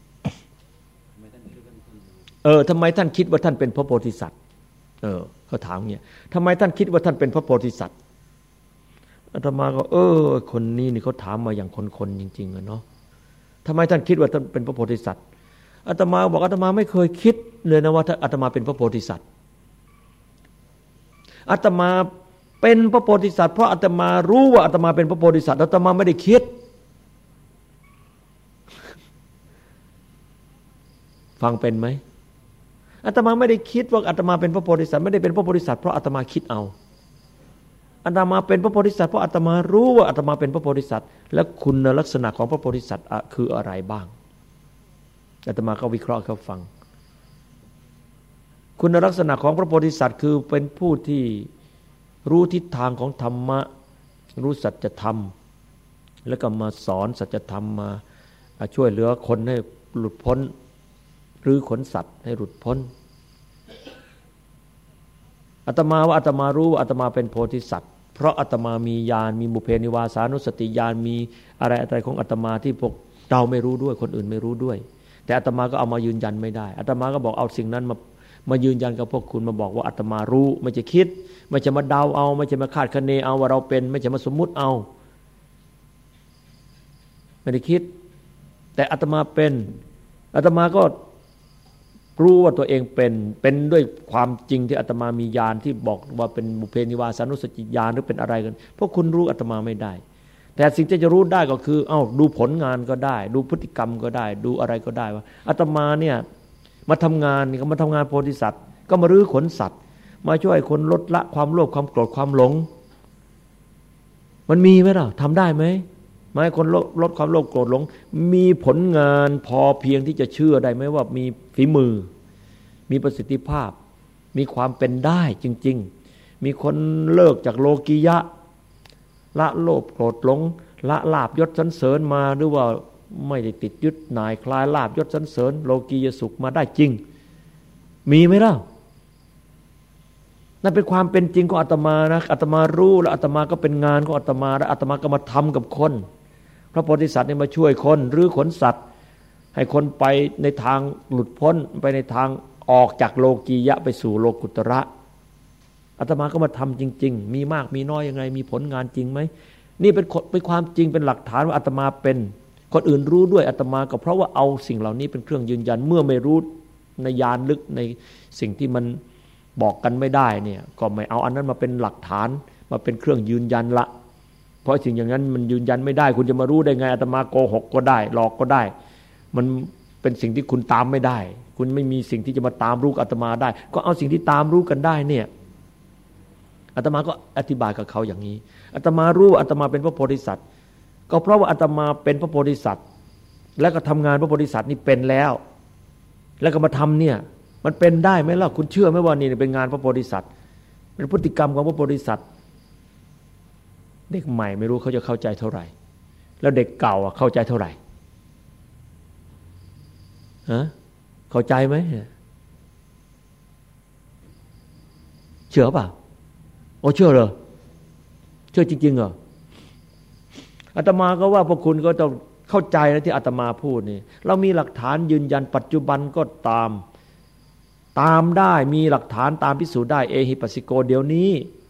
เออทำไมท่านคิดว่าท่านเป็นพระโพธิสัตว์เออเขาถามเงี้ยทำไมท่านคิดว่าท่านเป็นพระโพธิสัตว์อาตมาก็เออคนนี้นี่เขาถามมาอย่างคนๆจริงๆอะเนาะทำไมท่านคิดว่าท่านเป็นพระโพธิสัตว์อาตมาบอกอาตมาไม่เคยคิดเลยนะว่าอาตมาเป็นพระโพธิสัตว์อาตมาเป็นพระโพธิสัตว์เพราะอาตมารู้ว่าอาตมาเป็นพระโพธิสัตว์อาตมาไม่ได้คิดฟังเป็นไหมอาตมาไม่ได้คิดว่าอาตมาเป็นพระโพธิสัตว์ไม่ได้เป็นพระโพธิสัตว์เพราะอาตมาคิดเอาอาตมาเป็นพระโพธิสัตว์เพราะอาตมารู้ว่าอาตมาเป็นพระโพธิสัตว์และคุณลักษณะของพระโพธิสัตว์คืออะไรบ้างอาตมาก็วิเคราะห์เขาฟังคุณลักษณะของพระโพธิสัตว์คือเป็นผู้ที่รู้ทิศทางของธรรมะรู้สัจธรรมแล้วก็มาสอนสัจธรรมมาช่วยเหลือคนให้หลุดพ้นหรือขนสัตว์ให้หลุดพ้นอาตมาว่าอาตมารู้ว่าอาตมาเป็นโพธิสัตว์เพราะอาตมามีญาณมีบุพเพนิวาสานุสติญาณมีอะไรอะไรของอาตมาที่พวกเราไม่รู้ด้วยคนอื่นไม่รู้ด้วยแต่อาตมาก็เอามายืนยันไม่ได้อาตมาก็บอกเอาสิ่งนั้นมามายืนยันกับพวกคุณมาบอกว่าอาตมารู้ไม่ใช่คิดไม่ใช่มาเดาเอาไม่ใช่มาคาดคะเนเอาว่าเราเป็นไม่ใช่มาสมมุติเอาไม่ได้คิดแต่อาตมาเป็นอาตมาก็รู้ว่าตัวเองเป็นเป็นด้วยความจริงที่อาตมามีญาณที่บอกว่าเป็นบุพเพนิวาสานุสติญาณหรือเป็นอะไรกันเพราะคุณรู้อาตมาไม่ได้แต่สิ่งที่จะรู้ได้ก็คือเอ้าดูผลงานก็ได้ดูพฤติกรรมก็ได้ดูอะไรก็ได้ว่าอาตมาเนี่ยมาทำงานนี่ก็มาทำงานโพธิสัตว์ก็มารื้อขนสัตว์มาช่วยคนลดละความโลภความโกรธความหลงมันมีไหมล่ะทำได้ไหมหมายคนลดความโลภโกรธหลงมีผลงานพอเพียงที่จะเชื่อได้ไหมว่ามีฝีมือมีประสิทธิภาพมีความเป็นได้จริงๆมีคนเลิกจากโลกียะละโลภโกรธหลงละลาภยศสรรเสริญมาหรือว่าไม่ได้ติดยึดหน่ายคลายลาภยศสรรเสริญโลกียสุขมาได้จริงมีไหมล่ะนั่นเป็นความเป็นจริงของอาตมานะอาตมารู้แล้วอาตมาก็เป็นงานของอาตมาแล้วอาตมาก็มาทำกับคนพระโพธิสัตว์เนี่ยมาช่วยคนหรือขนสัตว์ให้คนไปในทางหลุดพ้นไปในทางออกจากโลกียะไปสู่โลกุตระอาตมาก็มาทำจริงๆมีมากมีน้อยยังไงมีผลงานจริงไหมนี่เป็นเป็นความจริงเป็นหลักฐานว่าอาตมาเป็นคนอื่นรู้ด้วยอาตมาก็เพราะว่าเอาสิ่งเหล่านี้เป็นเครื่องยืนยันเมื่อไม่รู้ในญาณลึกในสิ่งที่มันบอกกันไม่ได้เนี่ยก็ไม่เอาอันนั้นมาเป็นหลักฐานมาเป็นเครื่องยืนยันละเพราะสิ่งอย่างนั้นมันยืนยันไม่ได้คุณจะมารู้ได้ไงอาตมาโกหกก็ได้หลอกก็ได้มันเป็นสิ่งที่คุณตามไม่ได้คุณไม่มีสิ่งที่จะมาตามรู้อาตมาได้ก็เอาสิ่งที่ตามรู้กันได้เนี่ยอาตมาก็อธิบายกับเขาอย่างนี้อาตมารู้อาตมาเป็นพระโพธิสัตว์ก็เพราะว่าอาตมาเป็นพระโพธิสัตว์แล้วก็ทำงานพระโพธิสัตว์นี่เป็นแล้วแล้วก็มาทำเนี่ยมันเป็นได้ไหมล่ะคุณเชื่อไหมว่านี่เป็นงานพระโพธิสัตว์เป็นพฤติกรรมของพระโพธิสัตว์เด็กใหม่ไม่รู้เขาจะเข้าใจเท่าไหร่แล้วเด็กเก่าเข้าใจเท่าไหร่ฮะเข้าใจไหมเชื่อป่ะโอ้เชื่อเหรอเชื่อจริงๆเหรออาตมาก็ว่าพวกคุณก็ต้องเข้าใจนะที่อาตมาพูดนี่เรามีหลักฐานยืนยันปัจจุบันก็ตามตามได้มีหลักฐานตามพิสูจน์ได้เอหิปัสสิโกเดี๋ยวนี้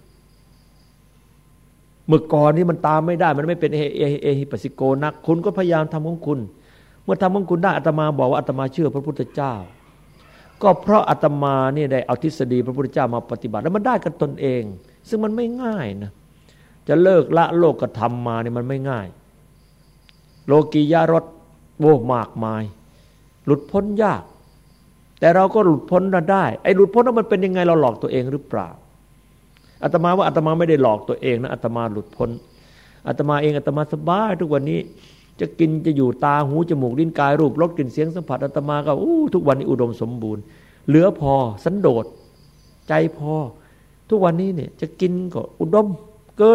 เมื่อก่อนนี่มันตามไม่ได้มันไม่เป็นเอเอเอหิปัสสิโกนักคุณก็พยายามทำของคุณเมื่อทำของคุณได้อาตมาบอกว่าอาตมาเชื่อพระพุทธเจ้าก็เพราะอาตมาเนี่ยได้เอาทฤษฎีพระพุทธเจ้ามาปฏิบัติแล้วมันได้กับตนเองซึ่งมันไม่ง่ายนะจะเลิกละโลกธรรมมาเนี่ยมันไม่ง่ายโลกียรสโว้มากมายหลุดพ้นยากแต่เราก็หลุดพ้นได้ไอ้หลุดพ้นนั้นมันเป็นยังไงเราหลอกตัวเองหรือเปล่าอาตมาว่าอาตมาไม่ได้หลอกตัวเองนะอาตมาหลุดพ้นอาตมาเองอาตมาสบายทุกวันนี้จะกินจะอยู่ตาหูจมูกลิ้นกายรูปรสกลิ่นเสียงสัมผัสอาตมาก็อู้ทุกวันนี้อุดมสมบูรณ์เหลือพอสันโดษใจพอทุกวันนี้เนี่ยจะกินก็อุดมเกิน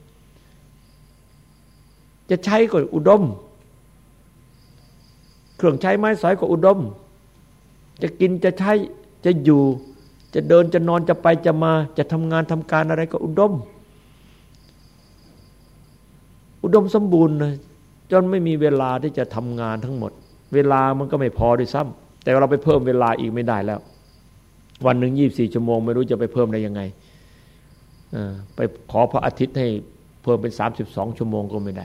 จะใช้ก็อุดมเครื่องใช้ไม้สอยก็อุดมจะกินจะใช้จะอยู่จะเดินจะนอนจะไปจะมาจะทำงานทำการอะไรก็อุดมอุดมสมบูรณ์นะจนไม่มีเวลาที่จะทำงานทั้งหมดเวลามันก็ไม่พอด้วยซ้ำแต่เราไปเพิ่มเวลาอีกไม่ได้แล้ววันหนึ่งยี่สิบสี่ชั่วโมงไม่รู้จะไปเพิ่มได้ยังไงไปขอพระอาทิตย์ให้เพิ่มเป็นสามสิบสองชั่วโมงก็ไม่ได้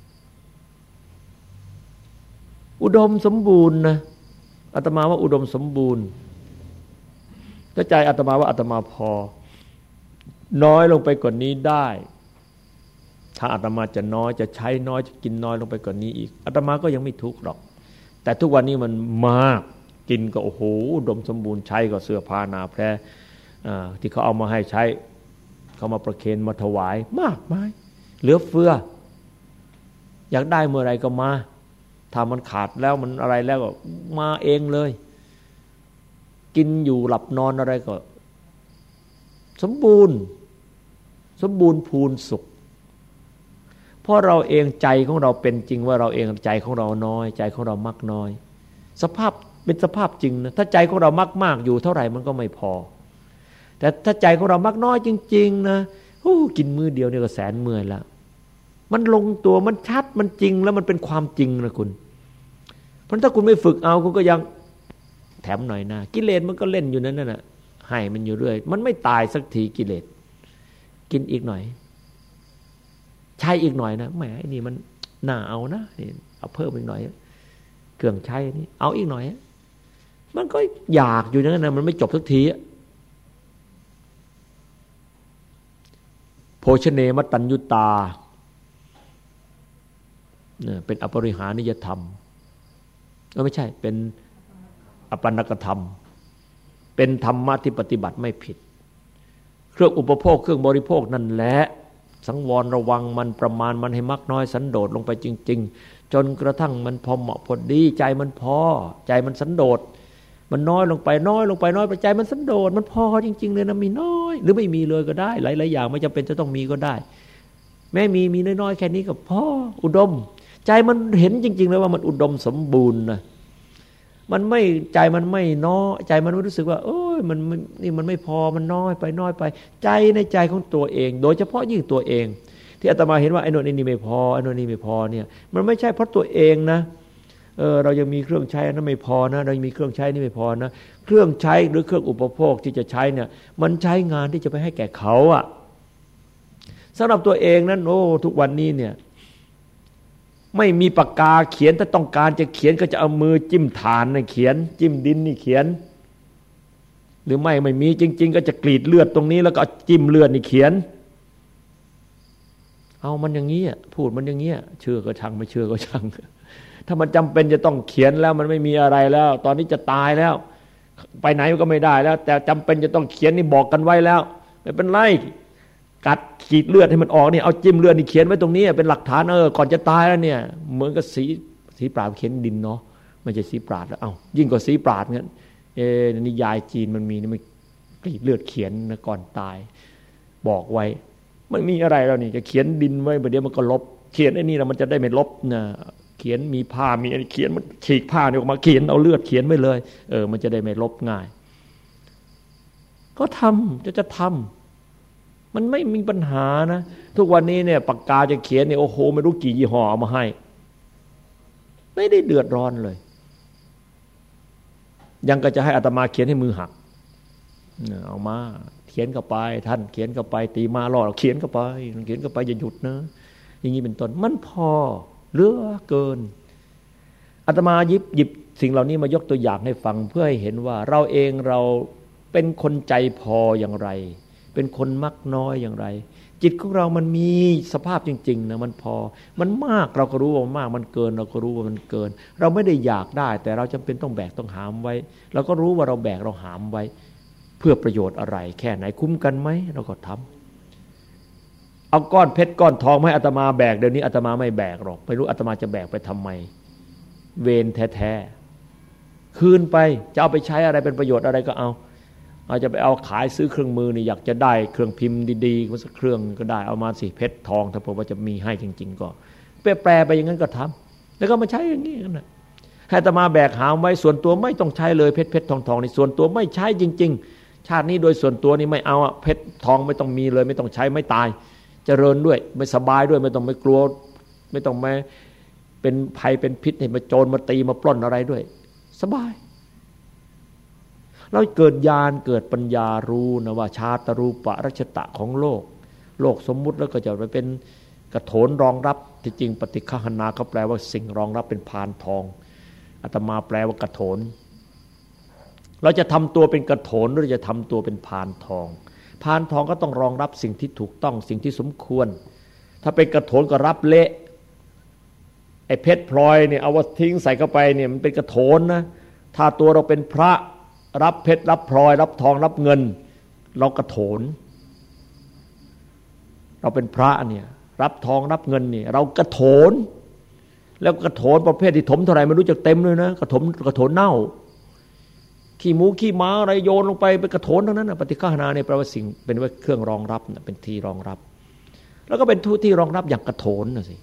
อุดมสมบูรณ์นะอาตมาว่าอุดมสมบูรณ์ถ้าใจอาตมาว่าอาตมาพอน้อยลงไปกว่านี้ได้ถ้าอาตมาจะน้อยจะใช้น้อยจะกินน้อยลงไปกว่านี้อีกอาตมาก็ยังไม่ทุกข์หรอกแต่ทุกวันนี้มันมากกินก็โอ้โหอุดมสมบูรณ์ใช้ก็เสื้อผ้าหนาแพรที่เขาเอามาให้ใช้เขามาประเคนมาถวายมากมายเหลือเฟืออยากได้เมื่อไรก็มาถ้ามันขาดแล้วมันอะไรแล้วก็มาเองเลยกินอยู่หลับนอนอะไรก็สมบูรณ์สมบูรณ์พูนสุขเพราะเราเองใจของเราเป็นจริงว่าเราเองใจของเราน้อยใจของเรามักน้อยสภาพเป็นสภาพจริงนะถ้าใจของเรามักมากอยู่เท่าไหร่มันก็ไม่พอแต่ถ้าใจของเรามักน้อยจริงๆนะโอ้กินมื้อเดียวเนี่ยก็แสนเมื่อยละมันลงตัวมันชัดมันจริงแล้วมันเป็นความจริงนะคุณเพราะถ้าคุณไม่ฝึกเอาคุณก็ยังแถมหน่อยนะกิเลสมันก็เล่นอยู่นั่นน่ะให้มันอยู่เรื่อยมันไม่ตายสักทีกิเลสกินอีกหน่อยใช้อีกหน่อยนะแหมไอ้นี่มันน่าเอานะนี่เอาเพิ่มอีกหน่อยเครื่องใช้นี่เอาอีกหน่อยมันก็อยากอยู่นั่นนะมันไม่จบสักทีโภชเนมตัญญุตาเนี่ยเป็นอปริหานิยธรรมก็ไม่ใช่เป็นอปันนกธรรมเป็นธรรมะที่ปฏิบัติไม่ผิดเครื่องอุปโภคเครื่องบริโภคนั่นแหละสังวรระวังมันประมาณมันให้มักน้อยสันโดษลงไปจริงๆจนกระทั่งมันพอเหมาะพอดีใจมันพอใจมันสันโดษมันน้อยลงไปน้อยลงไปน้อยไปใจมันสันโดษมันพอจริงๆเลยนะมีน้อยหรือไม่มีเลยก็ได้หลายๆอย่างไม่จำเป็นจะต้องมีก็ได้แม้มีมีน้อยๆแค่นี้ก็พออุดมใจมันเห็นจริงๆเลยว่ามันอุดมสมบูรณ์นะมันไม่ใจมันไม่น้อยใจมันรู้สึกว่าโอ้ยมันนี่มันไม่พอมันน้อยไปน้อยไปใจในใจของตัวเองโดยเฉพาะยิ่งตัวเองที่อาตมาเห็นว่าไอ้โน่นไอ้นี่ไม่พอไอ้โน่นนี่ไม่พอเนี่ยมันไม่ใช่เพราะตัวเองนะเออเรายังมีเครื่องใช้นั้นไม่พอนะเรายังมีเครื่องใช้นี่ไม่พอนะเครื่องใช้หรือเครื่องอุปโภคที่จะใช้เนี่ยมันใช้งานที่จะไปให้แก่เขาอะสำหรับตัวเองนั้นโอ้ทุกวันนี้เนี่ยไม่มีปากกาเขียนถ้าต้องการจะเขียนก็จะเอามือจิ้มฐานนี่เขียนจิ้มดินนี่เขียนหรือไม่ไม่มีจริงๆก็จะกรีดเลือดตรงนี้แล้วก็จิ้มเลือดนี่เขียนเอามันอย่างนี้พูดมันอย่างนี้เชื่อก็ช่างไม่เชื่อก็ช่างถ้ามันจำเป็นจะต้องเขียนแล้วมันไม่มีอะไรแล้วตอนนี้จะตายแล้วไปไหนก็ไม่ได้แล้วแต่จำเป็นจะต้องเขียนนี่บอกกันไว้แล้วไม่เป็นไรกัดขีดเลือดให้มันออกนี่เอาจิ้มเลือดนี่เขียนไว้ตรงนี้เป็นหลักฐานเออก่อนจะตายแล้วเนี่ยเหมือนกับสีสีปราดเขียนดินเนาะไม่ใช่สีปราดแล้วเอ้ายิ่งกว่าสีปราดงั้นเออนิยายจีนมันมีนี่มันกรีดเลือดเขียนนะก่อนตายบอกไว้มันมีอะไรแล้วนี่จะเขียนดินไว้เดี๋ยวมันก็ลบเขียนไอ้นี่แล้วมันจะได้ไม่ลบนะเขียนมีผ้ามีอะไรเขียนมันฉีกผ้าเนี่ยออกมาเขียนเอาเลือดเขียนไว้เลยเออมันจะได้ไม่ลบง่ายก็ทำจะจะทำมันไม่มีปัญหานะทุกวันนี้เนี่ยปากกาจะเขียนเนี่ยโอ้โหไม่รู้กี่ยี่ห้อเอามาให้ไม่ได้เดือดร้อนเลยยังก็จะให้อาตมาเขียนให้มือหักเอามาเขียนเข้าไปท่านเขียนเข้าไปตีมาล่อเขียนเข้าไปเขียนเข้าไปอย่าหยุดนะอย่างนี้เป็นต้นมันพอเหลือเกินอาตมาหยิบหยิบสิ่งเหล่านี้มายกตัวอย่างให้ฟังเพื่อให้เห็นว่าเราเองเราเป็นคนใจพออย่างไรเป็นคนมักน้อยอย่างไรจิตของเรามันมีสภาพจริงๆนะมันพอมันมากเราก็รู้ว่ามากมันเกินเราก็รู้ว่ามันเกินเราไม่ได้อยากได้แต่เราจำเป็นต้องแบกต้องหามไว้เราก็รู้ว่าเราแบกเราหามไว้เพื่อประโยชน์อะไรแค่ไหนคุ้มกันไหมเราก็ทำเอาก้อนเพชรก้อนทองให้อาตมาแบกเดี๋ยวนี้อาตมาไม่แบกหรอกไม่รู้อาตมาจะแบกไปทำไมเวรแท้ๆคืนไปจะเอาไปใช้อะไรเป็นประโยชน์อะไรก็เอาอาจจะไปเอาขายซื้อเครื่องมือนี่อยากจะได้เครื่องพิมพ์ดีๆสักเครื่องก็ได้เอามาสิเพชรทองถ้าผมว่าจะมีให้จริงๆก็แปรไปอย่างนั้นก็ทำแล้วก็มาใช้อย่างนี้กันนะให้อาตมาแบกหามไว้ส่วนตัวไม่ต้องใช้เลยเพชรเพชรทองทองนี่ส่วนตัวไม่ใช้จริงๆชาตินี้โดยส่วนตัวนี่ไม่เอาอะเพชรทองไม่ต้องมีเลยไม่ต้องใช้ไม่ตายเจริญด้วยไม่สบายด้วยไม่ต้องไม่กลัวไม่ต้องมาเป็นภัยเป็นพิษให้มาโจรมาตีมาปล้นอะไรด้วยสบายเราเกิดญาณเกิดปัญญารู้นะว่าชาตรูปรัชตะของโลกโลกสมมุติแล้วก็จะไปเป็นกระโถนรองรับที่จริงปฏิฆหนาเขาแปลว่าสิ่งรองรับเป็นพานทองอาตมาแปลว่ากระโถนเราจะทำตัวเป็นกระโถนหรือจะทำตัวเป็นพานทองพานทองก็ต้องรองรับสิ่งที่ถูกต้องสิ่งที่สมควรถ้าเป็นกระโถนก็รับเละไอ้เพชรพลอยเนี่ยเอาว่าทิ้งใส่เข้าไปเนี่ยมันเป็นกระโถนนะถ้าตัวเราเป็นพระรับเพชรรับพลอยรับทองรับเงินเรากระโถนเราเป็นพระเนี่ยรับทองรับเงินเนี่ยเรากระโถนแล้วกระโถนประเภทที่ถมเท่าไหร่ไม่รู้จักเต็มเลยนะกระถมกระโถนเน่าขี้หมูขี้ม้าอะไรโยนลงไปเป็นกระโถนทั้งนั้นนะปฏิฆานาเนี่ยแปลว่าสิ่งเป็นว่าเครื่องรองรับเป็นที่รองรับแล้วก็เป็นทุที่รองรับอย่างกระโถนนะสิ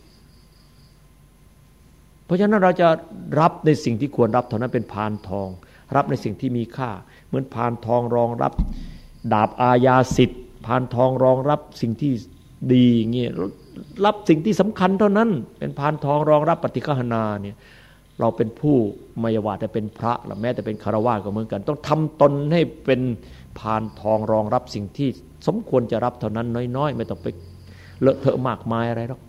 เพราะฉะนั้นเราจะรับในสิ่งที่ควรรับเท่านั้นเป็นพานทองรับในสิ่งที่มีค่าเหมือนพานทองรองรับดาบอาญาสิทธิ์พานทองรองรับสิ่งที่ดีอย่างเงี้ยรับสิ่งที่สำคัญเท่านั้นเป็นพานทองรองรับปฏิฆานาเนี่ยเราเป็นผู้ไม่ว่าแต่เป็นพระหรือแม้แต่เป็นคฤหัสถ์ก็เหมือนกันต้องทำตนให้เป็นพานทองรองรับสิ่งที่สมควรจะรับเท่านั้นน้อยๆไม่ต้องไปเลอะเทอะมากมายอะไรหรอก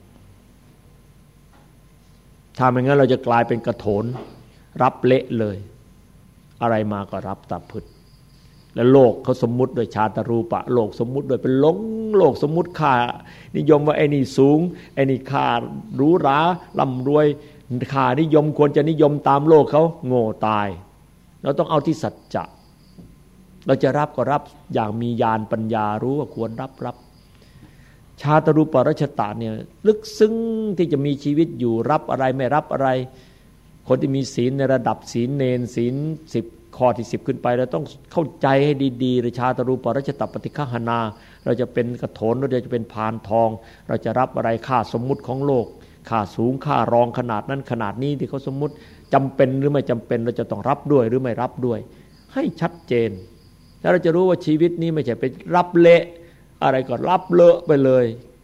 ถ้าไม่งั้นเราจะกลายเป็นกระโถนรับเละเลยอะไรมาก็รับตามพืชและโลกเขาสมมุติโดยชาตรูปะโลกสมมุติโดยเป็นหลงโลกสมมุติค่านิยมว่าไอ้นี่สูงไอ้นี่ค่าหรูหราร่ำรวยค่านิยมควรจะนิยมตามโลกเขาโง่ตายเราต้องเอาที่สัจจะเราจะรับก็รับอย่างมีญาณปัญญารู้ว่าควรรับรับชาตรูปรัชตะเนี่ยลึกซึ้งที่จะมีชีวิตอยู่รับอะไรไม่รับอะไรคนที่มีศีลในระดับศีลเนรศีลสิบข้อที่สิบขึ้นไปเราต้องเข้าใจให้ดีๆชาตรูปรัชตะปฏิฆานาเราจะเป็นกระโถนเราจะเป็นพานทองเราจะรับอะไรค่าสมมุติของโลกค่าสูงค่ารองขนาดนั้นขนาดนี้ที่เขาสมมุติจำเป็นหรือไม่จำเป็นเราจะต้องรับด้วยหรือไม่รับด้วยให้ชัดเจนแล้วเราจะรู้ว่าชีวิตนี้ไม่ใช่ไปรับเละอะไรก็รับเลอะไปเลย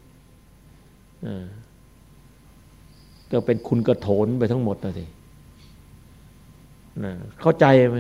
ก็เป็นคุณกระโถนไปทั้งหมดเลยทีเข้าใจไหม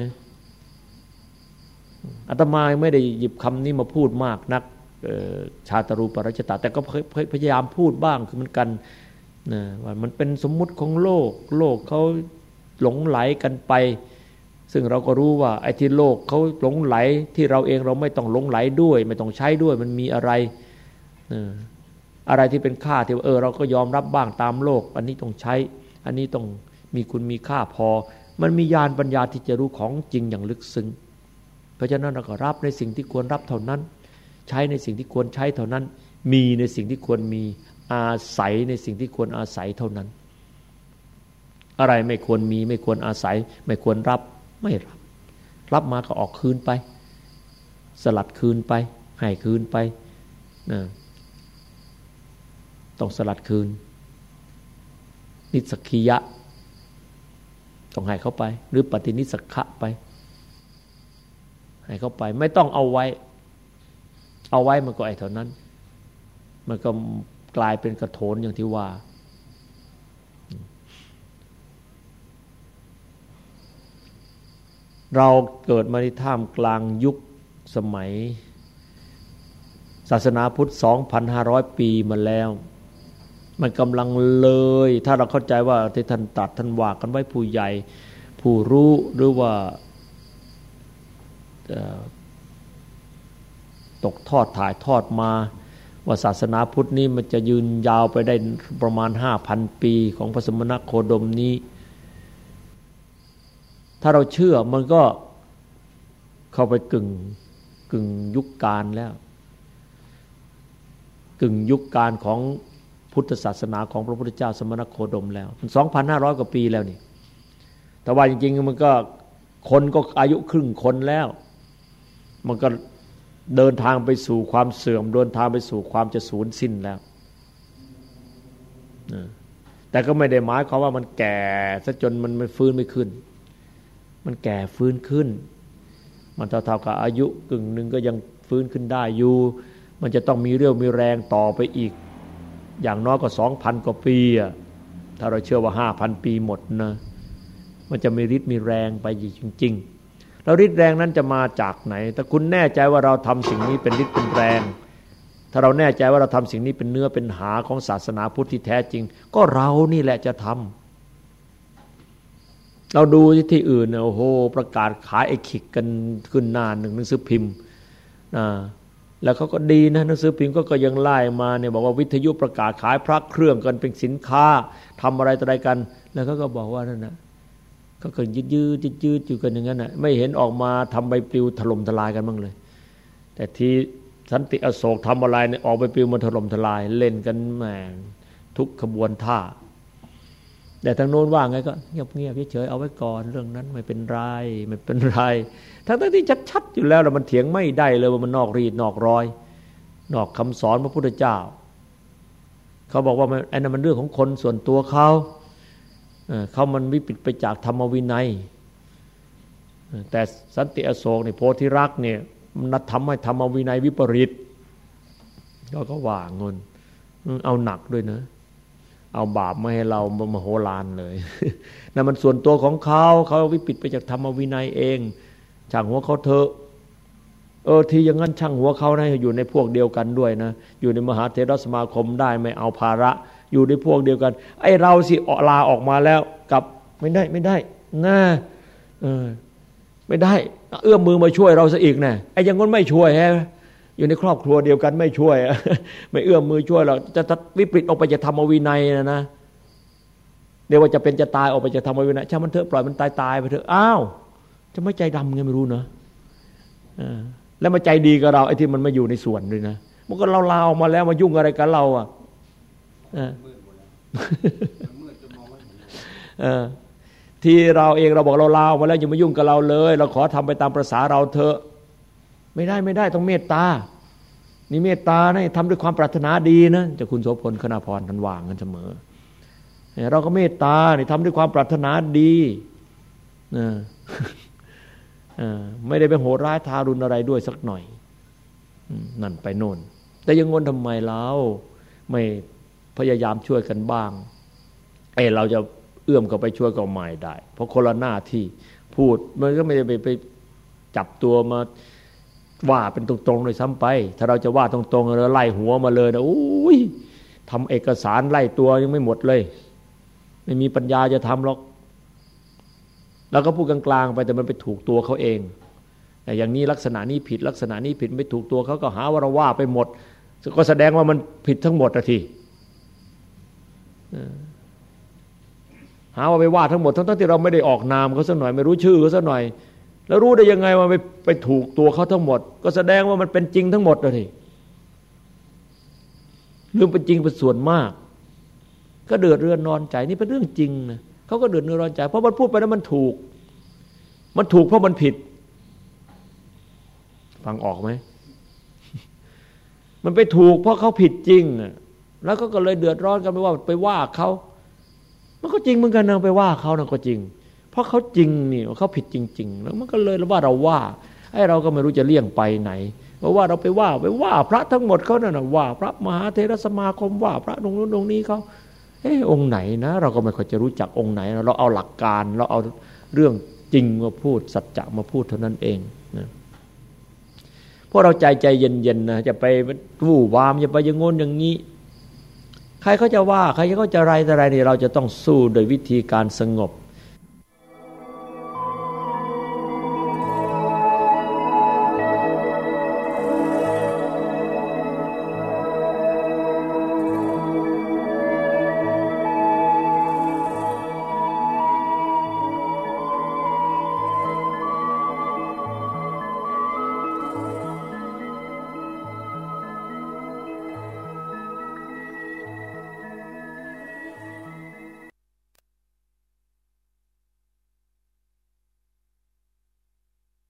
อาตมาไม่ได้หยิบคำนี้มาพูดมากนักชาตรูปรัชตะแต่ก็พยายามพูดบ้างคือมันกันนะว่ามันเป็นสมมุติของโลกโลกเขาหลงไหลกันไปซึ่งเราก็รู้ว่าไอ้ที่โลกเขาหลงไหลที่เราเองเราไม่ต้องหลงไหลด้วยไม่ต้องใช้ด้วยมันมีอะไรอะไรที่เป็นค่าที่เออเราก็ยอมรับบ้างตามโลกอันนี้ต้องใช้อันนี้ต้องมีคุณมีค่าพอมันมีญาณปัญญาที่จะรู้ของจริงอย่างลึกซึ้งเพราะฉะนั้นเราก็รับในสิ่งที่ควรรับเท่านั้นใช้ในสิ่งที่ควรใช้เท่านั้นมีในสิ่งที่ควรมีอาศัยในสิ่งที่ควรอาศัยเท่านั้นอะไรไม่ควรมีไม่ควรอาศัยไม่ควรรับไม่รับรับมาก็ออกคืนไปสลัดคืนไปให้คืนไปนะต้องสลัดคืนนิสสกิยะต้องให้เขาไปหรือปฏินิสสขะไปให้เขาไปไม่ต้องเอาไว้เอาไว้มันก็ไอ้เท่านั้นมันก็กลายเป็นกระโถนอย่างที่ว่าเราเกิดมาในท่ามกลางยุคสมัยศาสนาพุทธ สองพันห้าร้อย ปีมาแล้วมันกำลังเลยถ้าเราเข้าใจว่าที่ท่านตรัสท่านว่ากันไว้ผู้ใหญ่ผู้รู้หรือว่าตกทอดถ่ายทอดมาว่าศาสนาพุทธนี้มันจะยืนยาวไปได้ประมาณ ห้าพัน ปีของพระสมณโคดมนี้ถ้าเราเชื่อมันก็เข้าไปกึ่งกึ่งยุคกาลแล้วกึ่งยุคกาลของพุทธศาสนาของพระพุทธเจ้าสมณโคดมแล้วมัน สองพันห้าร้อย กว่าปีแล้วนี่แต่ว่าจริงๆมันก็คนก็อายุครึ่งคนแล้วมันก็เดินทางไปสู่ความเสื่อมเดินทางไปสู่ความจะสูญสิ้นแล้วแต่ก็ไม่ได้หมายความว่ามันแก่ซะจนมันไม่ฟื้นไม่ขึ้นมันแก่ฟื้นขึ้นมันเท่าๆกับอายุกึ่งหนึ่งก็ยังฟื้นขึ้นได้อยู่มันจะต้องมีเรี่ยวมีแรงต่อไปอีกอย่างน้อยก็ สองพัน กว่าปีอ่ะถ้าเราเชื่อว่า ห้าพัน ปีหมดนะมันจะมีฤทธิ์มีแรงไปจริงๆแล้วฤทธิ์แรงนั้นจะมาจากไหนถ้าคุณแน่ใจว่าเราทำสิ่งนี้เป็นฤทธิ์เป็นแรงถ้าเราแน่ใจว่าเราทำสิ่งนี้เป็นเนื้อเป็นหาของศาสนาพุทธที่แท้จริงก็เรานี่แหละจะทำเราดูที่อื่นเนี่ยโอ้โหประกาศขายไอ้ขิกกันขึ้นหน้าหนึ่งหนังสือพิมพ์นะแล้วเขาก็ดีนะหนังสือพิมพ์ก็ก็ยังไล่มาเนี่ยบอกว่าวิทยุประกาศขายพระเครื่องกันเป็นสินค้าทำอะไรต่ออะไรกันแล้วเขาก็บอกว่านั่นนะก็เกิดยืดยืดยืดอยู่กันอย่างนั้นน่ะไม่เห็นออกมาทำใบปลิวถล่มทลายกันบ้างเลยแต่ที่สันติอโศกทำอะไรเนี่ยออกใบปลิวมันถล่มทลายเล่นกันแหมทุกขบวนท่าแต่ทางโน้นว่าไงก็เงียบเงียบเฉยๆเอาไว้ก่อนเรื่องนั้นไม่เป็นไรไม่เป็นไรทั้งๆที่ชัดๆอยู่แล้วแล้วมันเถียงไม่ได้เลยว่ามันนอกรีดนอกรอยนอกคำสอนพระพุทธเจ้าเขาบอกว่าไอ้นั่นมันเรื่องของคนส่วนตัวเขาเขามันวิปริตไปจากธรรมวินัยแต่สันติอโศกในโพธิรักษ์เนี่ยมันทำให้ธรรมวินัยวิปริตก็ก็ว่างนเอาหนักด้วยนะเอาบาปมาให้เรามโหฬารเลยนั่นมันส่วนตัวของเขาเขาวิปริตไปจากธรรมวินัยเองช่างหัวเขาเถอะเออที่อย่างนั้นช่างหัวเขานะอยู่ในพวกเดียวกันด้วยนะอยู่ในมหาเถรสมาคมได้ไม่เอาภาระอยู่ในพวกเดียวกันไอ้เราสิลาออกมาแล้วกับไม่ได้ไม่ได้น่าเออไม่ได้เอื้อมมือมาช่วยเราซะอีกนะไอ้อย่างนั้นไม่ช่วยฮะอยู่ในครอบครัวเดียวกันไม่ช่วยไม่เอื้อมมือช่วยเราจะวิปริตออกไปจะธรรมวินัยนะนะเดี๋ยวว่าจะเป็นจะตายออกไปจะธรรมวินัยช่างมันเถอะปล่อยมันตายตายไปเถอะอ้าวจะไม่ใจดำไงไม่รู้เนอะแล้วมาใจดีกับเราไอ้ที่มันมาอยู่ในส่วนด้วยนะมันก็เราลาออกมาแล้วมายุ่งอะไรกับเราอ่ะที่เราเองเราบอกเราลาออกมาแล้วอย่ามายุ่งกับเราเลยเราขอทำไปตามประสาเราเถอะไม่ได้ไม่ได้ต้องเมตตานี่เมตตานะทำด้วยความปรารถนาดีนะจะคุณโสพลคณาพรท่านว่ากันเสมอเราก็เมตตานี่ทำด้วยความปรารถนาดีนะไม่ได้ไปโหดร้ายทารุณอะไรด้วยสักหน่อยนั่นไปโน่นแต่ยังงนทำไมเราไม่พยายามช่วยกันบ้างไอ้เราจะเอื้อมเข้าไปช่วยก็ไม่ได้เพราะคนละหน้าที่พูดมันก็ไม่ได้ไปไปจับตัวมาว่าเป็นตรงๆเลยซ้ำไปถ้าเราจะว่าตรงๆเราไล่หัวมาเลยนะอุ้ยทำเอกสารไล่ตัวยังไม่หมดเลยไม่มีปัญญาจะทำหรอกเราก็พูดกลางๆไปแต่มันไปถูกตัวเขาเองแต่อย่างนี้ลักษณะนี้ผิดลักษณะนี้ผิดไม่ถูกตัวเขาก็หาว่าเราว่าไปหมดก็แสดงว่ามันผิดทั้งหมดอะทีหาว่าไปว่าทั้งหมดทั้งๆที่เราไม่ได้ออกนามเขาสักหน่อยไม่รู้ชื่อเขาสักหน่อยแล้วรู้ได้ยังไงว่าไปไปถูกตัวเขาทั้งหมดก็แสดงว่ามันเป็นจริงทั้งหมดอะทีเรื่องเป็นจริงเป็นส่วนมากก็เดือดเรือนนอนใจนี่เป็นเรื่องจริงนะเขาก็เดือดเรือนนอนใจเพราะมันพูดไปแล้วมันถูกมันถูกเพราะมันผิดฟังออกไหมมันไปถูกเพราะเขาผิดจริงแล้วก็เลยเดือดร้อนกันไปว่าไปว่าเขามันก็จริงเหมือนกันนะไปว่าเขานะก็จริงเพราะเขาจริงนี่เขาผิดจริงๆแล้วมันก็เลยว่าเราว่าไอ้เราก็ไม่รู้จะเลี่ยงไปไหนเพราะว่าเราไปว่าไปว่าพระทั้งหมดเขานั่นนะว่าพระมหาเถรสมาคมว่าพระตรงนู้นตรงนี้เขาเออองค์ไหนนะเราก็ไม่ค่อยจะรู้จักองค์ไหนเราเอาหลักการเราเอาเรื่องจริงมาพูดสัจจะมาพูดเท่านั้นเองนะพวกเราใจใจเย็นๆนะจะไปวู่วามจะไปอย่างงนอย่างนี้ใครเขาจะว่าใครเขาจะไรแต่ไรนี่เราจะต้องสู้โดยวิธีการสงบ